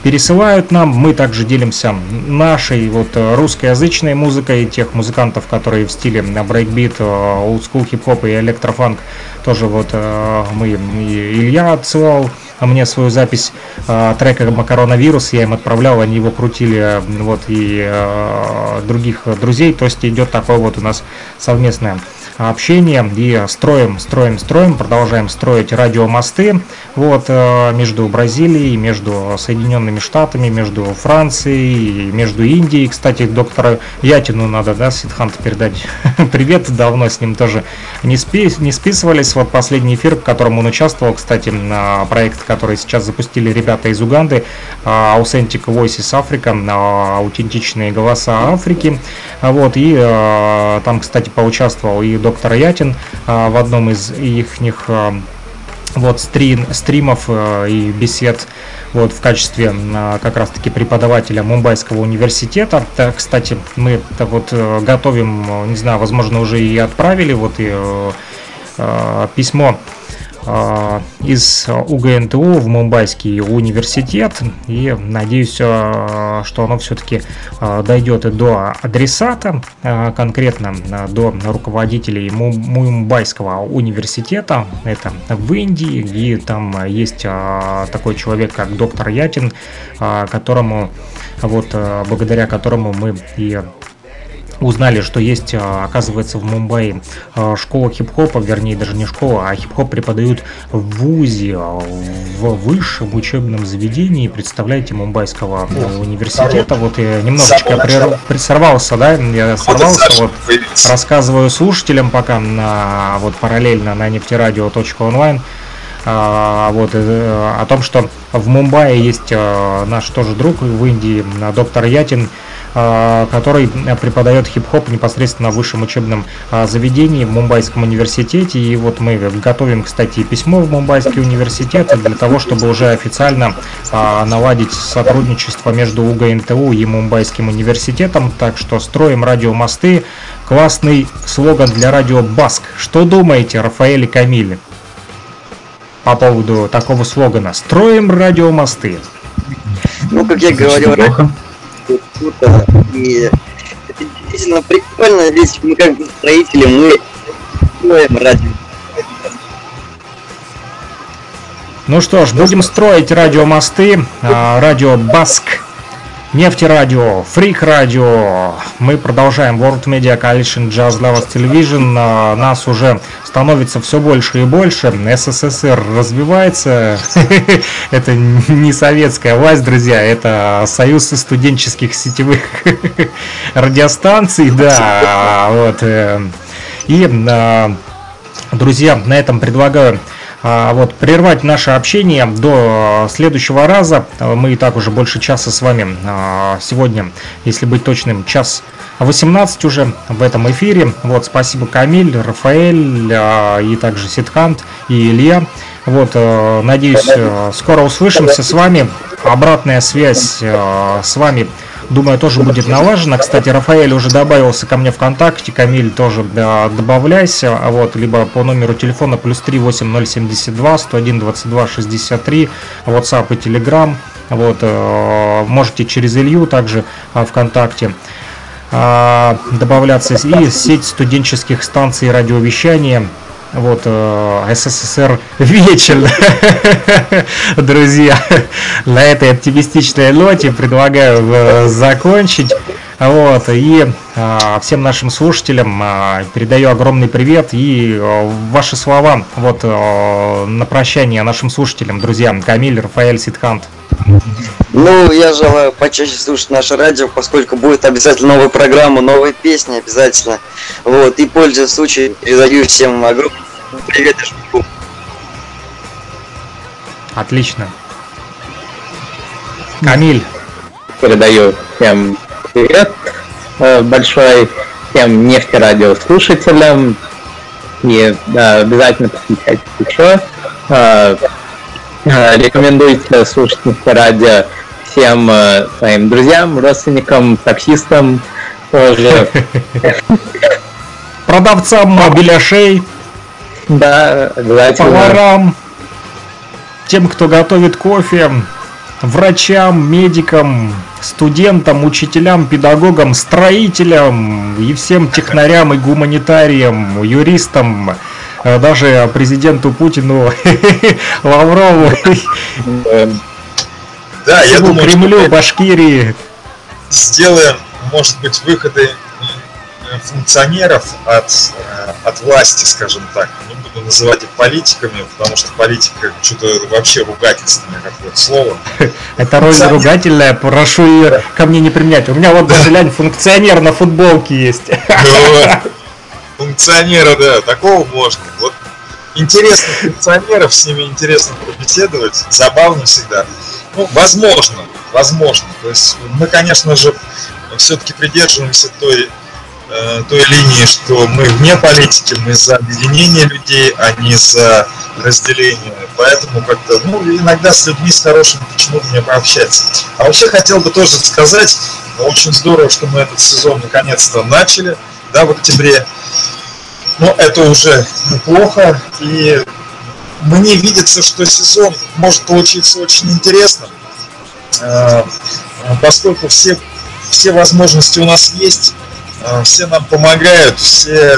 пересылают нам. Мы также делимся нашей вот русскоязычной музыкой, тех музыкантов, которые в стиле брейкбит, олдскул, хип-хоп и электрофанк. Тоже вот мы, Илья отсылал мне свою запись э, трека «Макаронавирус», я им отправлял, они его крутили, вот, и э, других друзей, то есть идет такое вот у нас совместное общение, и строим, строим, строим, продолжаем строить радиомосты, вот, э, между Бразилией, между Соединенными Штатами, между Францией, между Индией. Кстати, доктору Ятину надо, да, Сидхант передать привет, давно с ним тоже не, спи, не списывались, вот последний эфир, в котором он участвовал, кстати, на проект, который сейчас запустили ребята из Уганды, Authentic Voices Africa, аутентичные голоса Африки, вот, и там, кстати, поучаствовал и доктор Ятин в одном из их вот стрим, стримов и бесед, вот, в качестве как раз-таки преподавателя Мумбайского университета. Так, кстати, мы вот готовим, не знаю, возможно, уже и отправили вот и письмо из УГНТУ в Мумбайский университет, и надеюсь, что оно все-таки дойдет и до адресата, конкретно до руководителей Мумбайского университета, это в Индии, и там есть такой человек, как доктор Ятин, которому, вот, благодаря которому мы и узнали, что есть, оказывается, в Мумбаи школа хип-хопа, вернее, даже не школа, а хип-хоп преподают в вузе, в высшем учебном заведении, представляете, Мумбайского университета. Вот я немножечко прерв... сорвался, да, я сорвался, вот, рассказываю слушателям пока на, вот, параллельно на нефтерадио точка онлайн, а, вот, о том, что в Мумбаи есть наш тоже друг в Индии, доктор Ятин, который преподает хип-хоп непосредственно в высшем учебном заведении в Мумбайском университете. И вот мы готовим, кстати, письмо в Мумбайский университет для того, чтобы уже официально наладить сотрудничество между УГНТУ и Мумбайским университетом. Так что строим радиомосты. Классный слоган для радио Баск. Что думаете, Рафаэль и Камиль, по поводу такого слогана? Строим радиомосты.
Ну, как я говорил, круто, и это действительно прикольно, ведь мы как бы строители, мы строим радио.
Ну что ж, будем строить радиомосты, радио Баск, Нефтерадио, Фрик Радио. Мы продолжаем World Media Coalition Jazz Lovers Television. Нас уже становится все больше и больше. СССР развивается. Это не советская власть, друзья. Это союз студенческих сетевых радиостанций. Да, вот. И, друзья, на этом предлагаю вот прервать наше общение до следующего раза. Мы и так уже больше часа с вами сегодня, если быть точным, час восемнадцать уже в этом эфире. Вот, спасибо, Камиль, Рафаэль, и также Сидхант и Илья. Вот, надеюсь, скоро услышимся с вами. Обратная связь с вами, думаю, тоже будет налажена. Кстати, Рафаэль уже добавился ко мне ВКонтакте, Камиль тоже, да, добавляйся. Вот, либо по номеру телефона плюс три восемь ноль семь два сто один двадцать два шестьдесят три, WhatsApp и Telegram. Вот, можете через Илью также ВКонтакте добавляться, и сеть студенческих станций радиовещания. Вот, э, СССР вечер, друзья. На этой оптимистичной ноте предлагаю э, закончить. Вот, и э, всем нашим слушателям э, передаю огромный привет и э, ваши слова вот э, на прощание нашим слушателям, друзья. Камиль, Рафаэль, Сидхант.
Ну, я желаю почаще слушать наше радио, поскольку будет обязательно новая программа, новые песни обязательно. Вот, и пользуясь случаем, передаю всем огромный привет и жму.
Отлично. Камиль.
Передаю всем привет большой, всем нефтерадио слушателям. И да, обязательно подключайтесь еще. Рекомендуйте слушать нефтерадио всем своим друзьям, родственникам, таксистам тоже.
Продавцам беляшей.
Да, обязательно.
Поварам, тем, кто готовит кофе, врачам, медикам, студентам, учителям, педагогам, строителям и всем технарям и гуманитариям, юристам, даже президенту Путину, Лаврову,
Да, я думаю,
Кремлю,
что
Башкирии.
сделаем, может быть, выходы функционеров от, от власти, скажем так. Не буду называть их политиками, потому что политика что-то вообще ругательственное какое-то слово.
Это роль ругательная, прошу ее ко мне не применять. У меня вот даже, глянь, функционер на футболке есть.
Функционера, да, такого можно. Вот интересных функционеров, с ними интересно побеседовать, забавно всегда. Ну, возможно, возможно. То есть мы, конечно же, все-таки придерживаемся той, э, той линии, что мы вне политики, мы за объединение людей, а не за разделение. Поэтому как-то, ну, иногда с людьми с хорошими почему бы не пообщаться. А вообще хотел бы тоже сказать, очень здорово, что мы этот сезон наконец-то начали, да, в октябре. Но это уже неплохо, и мне видится, что сезон может получиться очень интересным, поскольку все, все возможности у нас есть, все нам помогают, все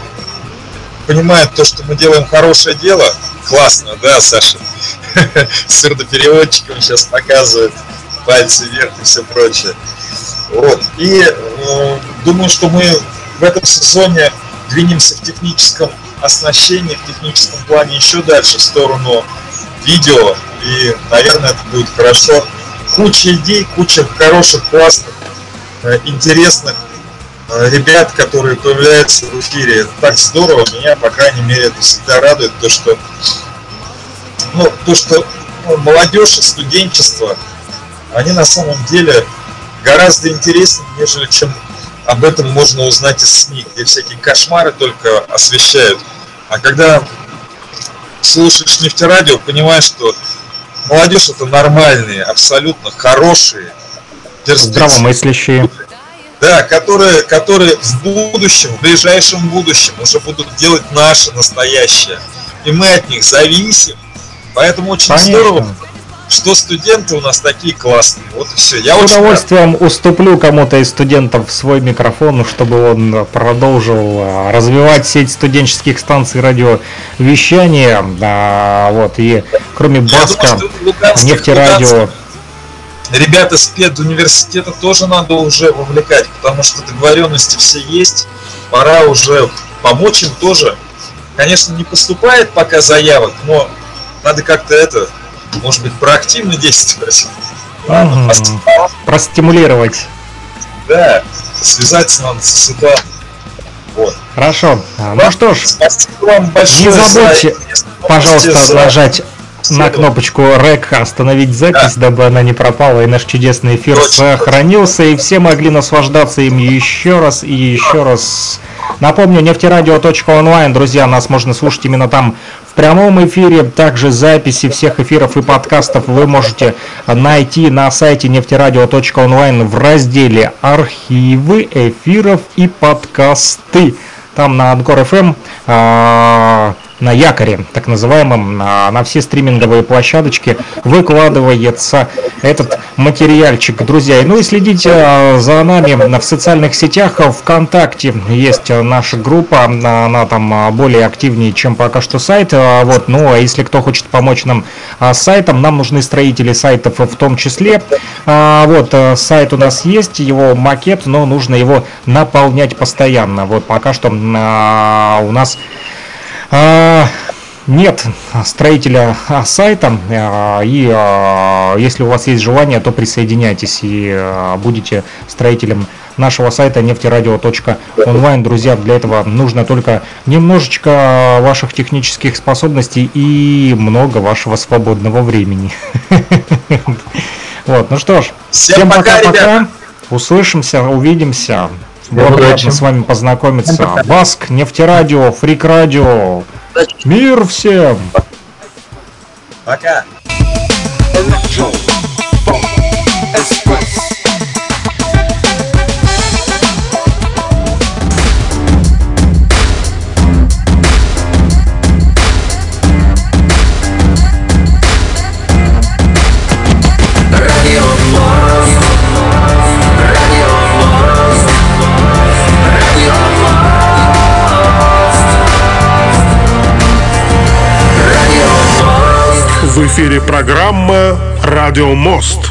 понимают то, что мы делаем хорошее дело. Классно, да, Саша? Сурдопереводчиком сейчас показывает пальцы вверх и все прочее. Вот. И э, думаю, что мы в этом сезоне двинемся в техническом оснащении, в техническом плане еще дальше в сторону видео, и, наверное, это будет хорошо. Куча идей, куча хороших, классных, интересных ребят, которые появляются в эфире. Так здорово, меня, по крайней мере, это всегда радует, то, что, ну, то, что ну, молодежь и студенчество, они на самом деле гораздо интереснее, нежели чем об этом можно узнать из СМИ, где всякие кошмары только освещают. А когда слушаешь нефтерадио, понимаешь, что молодежь это нормальные, абсолютно хорошие,
здравомыслящие.
Да, которые, которые в будущем, в ближайшем будущем уже будут делать наше настоящее. И мы от них зависим. Поэтому очень Конечно. здорово, что студенты у нас такие классные. Вот и все. Я
С
очень
удовольствием
рад.
уступлю кому-то из студентов свой микрофон, чтобы он продолжил развивать сеть студенческих станций радиовещания. Да, вот, и кроме Баска, нефтерадио.
Ребята с педуниверситета тоже надо уже вовлекать, потому что договоренности все есть. Пора уже помочь им тоже. Конечно, не поступает пока заявок, но надо как-то это, может быть, проактивно действовать. Ладно,
угу. Простимулировать.
Да, связаться надо с ситуацией. Вот.
Хорошо. Ну что ж,
спасибо вам большое.
Не забудьте, за... пожалуйста, за... нажать на кнопочку рек, остановить запись, да. дабы она не пропала, и наш чудесный эфир точно, сохранился, точно. И все могли наслаждаться им еще раз и еще раз. Напомню, нефтерадио точка онлайн, друзья, нас можно слушать именно там в прямом эфире. Также записи всех эфиров и подкастов вы можете найти на сайте нефтерадио точка онлайн в разделе «Архивы эфиров и подкасты». Там на Анкор эф эм, э, на якоре, так называемом, на, на все стриминговые площадочки выкладывается этот материальчик, друзья. Ну и следите э, за нами в социальных сетях. ВКонтакте есть наша группа, она там более активнее, чем пока что сайт. Вот, ну а если кто хочет помочь нам с сайтом, нам нужны строители сайтов в том числе. Вот, сайт у нас есть, его макет, но нужно его наполнять постоянно. Вот, пока что а, у нас а, нет строителя сайта, а, и а, если у вас есть желание, то присоединяйтесь и а, будете строителем нашего сайта нефтерадио точка онлайн. Друзья, для этого нужно только немножечко ваших технических способностей и много вашего свободного времени. Вот, ну что ж, всем пока-пока, услышимся, увидимся. Было приятно с вами познакомиться. Баск, нефтерадио, фрик радио. Мир всем!
Пока!
В эфире программа «Радио Мост».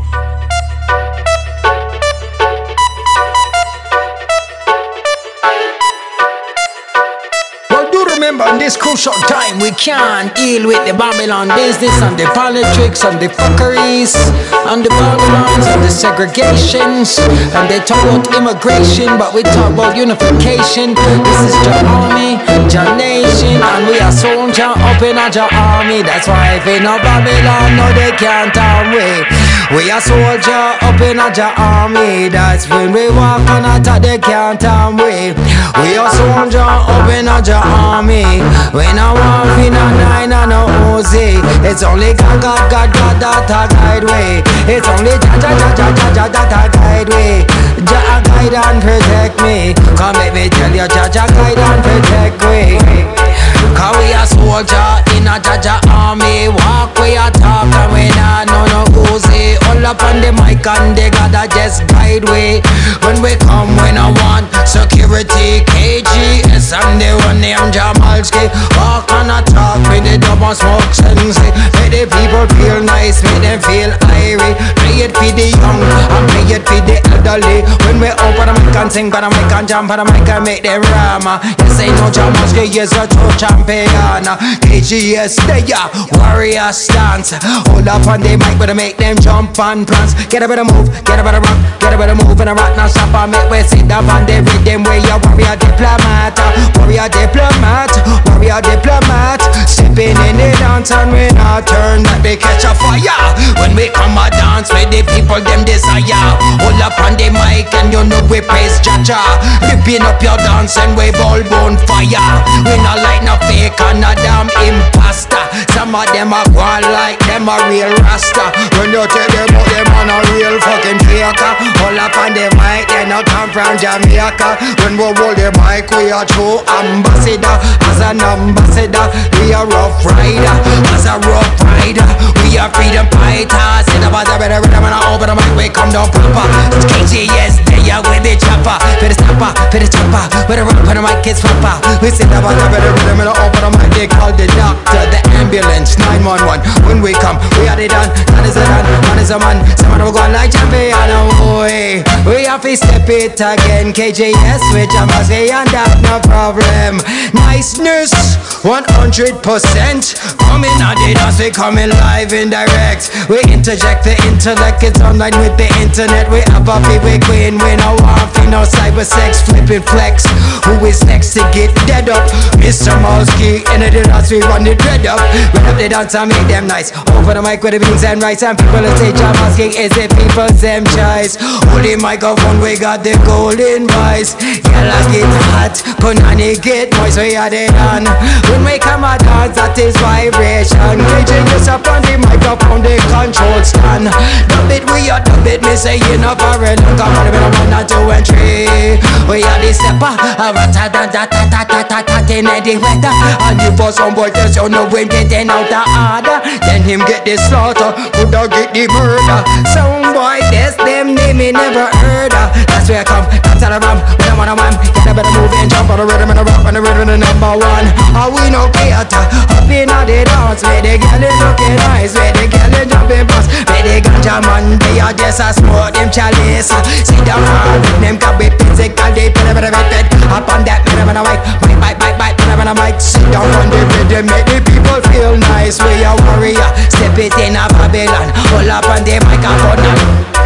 In this crucial time, we can't deal with the Babylon business and the politics and the fuckeries and the Babylons and the segregations, and they talk about immigration, but we talk about unification. This is your army, your nation, and we are soldier up in our army. That's why if in a Babylon, no they can't harm we. We are soldier up in our army. That's when we walk on attack, they can't harm we. We are soldier up in our army. When I walk in a nine and a Uzi, it's only God, God, God, God that a guide way. It's only Jah, Jah, Jah, Jah, Jah, Jah that a guide way. Jah guide and protect me. Come let me tell you, Jah, Jah guide and protect me. Cause we a soldier in a Jah Jah army. Walk we a talk and we nah no no Uzi. All up on the mic and they gotta just guide way. When we come we no want security. K G S and the one named Jamalski. Walk and a talk with the double smoke sensei. Make the people feel nice, make them feel irie. Play it for the young and play it for the elderly. When we open the mic and sing, but the mic and jump on the mic and make them rama. Yes I know Jamalski is a true champion. K G S they are warrior stance. Hold up on the mic but I make them jump and prance. Get a bit of move, get a bit of rock, get a bit of move and a rock now stop and make we sit up on the rhythm where you warrior diplomat, warrior diplomat, warrior diplomat. Stepping in the dance and we not turn that they catch a fire. When we come a dance with the people them desire. Hold up on the mic and you know we praise Jah Jah. Ripping up your dance and we ball bone fire. We not like no fake and a damn imposter. Some of them are gone like them a real rasta. When you tell them about them on a real fucking faker. Hold up on the mic, they not come from Jamaica. When we hold the mic, we are true ambassador. As an ambassador, we are rough rider. As a rough rider, we are freedom fighters. In the buzzer, better rhythm and I open the mic, we come down proper. It's K G S, they are with the chopper. For the stopper, for the chopper. With the rock, for the mic, it's proper. We sit the buzzer, better rhythm and I open the mic, they call the doctor, the ambulance, nine one one. When we come, we are the done. Man is a man, man is a man. Someone will go like champion, oh boy. We have to step it again. K J S with Jamaica and that no problem. Niceness, one hundred percent. Coming on the dance, we coming live and direct. We interject the intellect, it's online with the internet. We have a big queen, we no want for no cyber sex, flipping flex. Who is next to get dead up? Mister Malski, in the dance, we run the dread up. We have the dance and make them nice. Over the mic with the beans and rice, and people will say Jah Malski is the people's them choice. Holy microphone, we got the golden voice. Yalla get hot, punani get moist, we are the done. When we come a dance, that is vibration. Caging us up on the microphone, the control stand. Dub it, we are dub it, me say you know for it. Come on, we don't want not two and three. We are the stepper, a rat-a-tat-tat-tat-tat-tat in the weather. And if for some boy tells you no wind getting out the order, then him get the slaughter, coulda get the murder. Some boy, that's them name me never heard of. That's where I come, dance all around, we don't wanna wham. Get a better move and jump on the rhythm and the rock and the rhythm and the number one. Are we no theater, up in all the dance, where the girl is looking nice, where the girl is jumping fast, where the ganja man, they are just a smoke them chalice. Sit down hard, them can be physical, they put a bit of it, up on that rhythm and the mic, mic, mic, mic, mic, rhythm and the mic. Sit down on the rhythm, make the people feel nice, we a warrior, step it in a Babylon, hold up on the microphone now.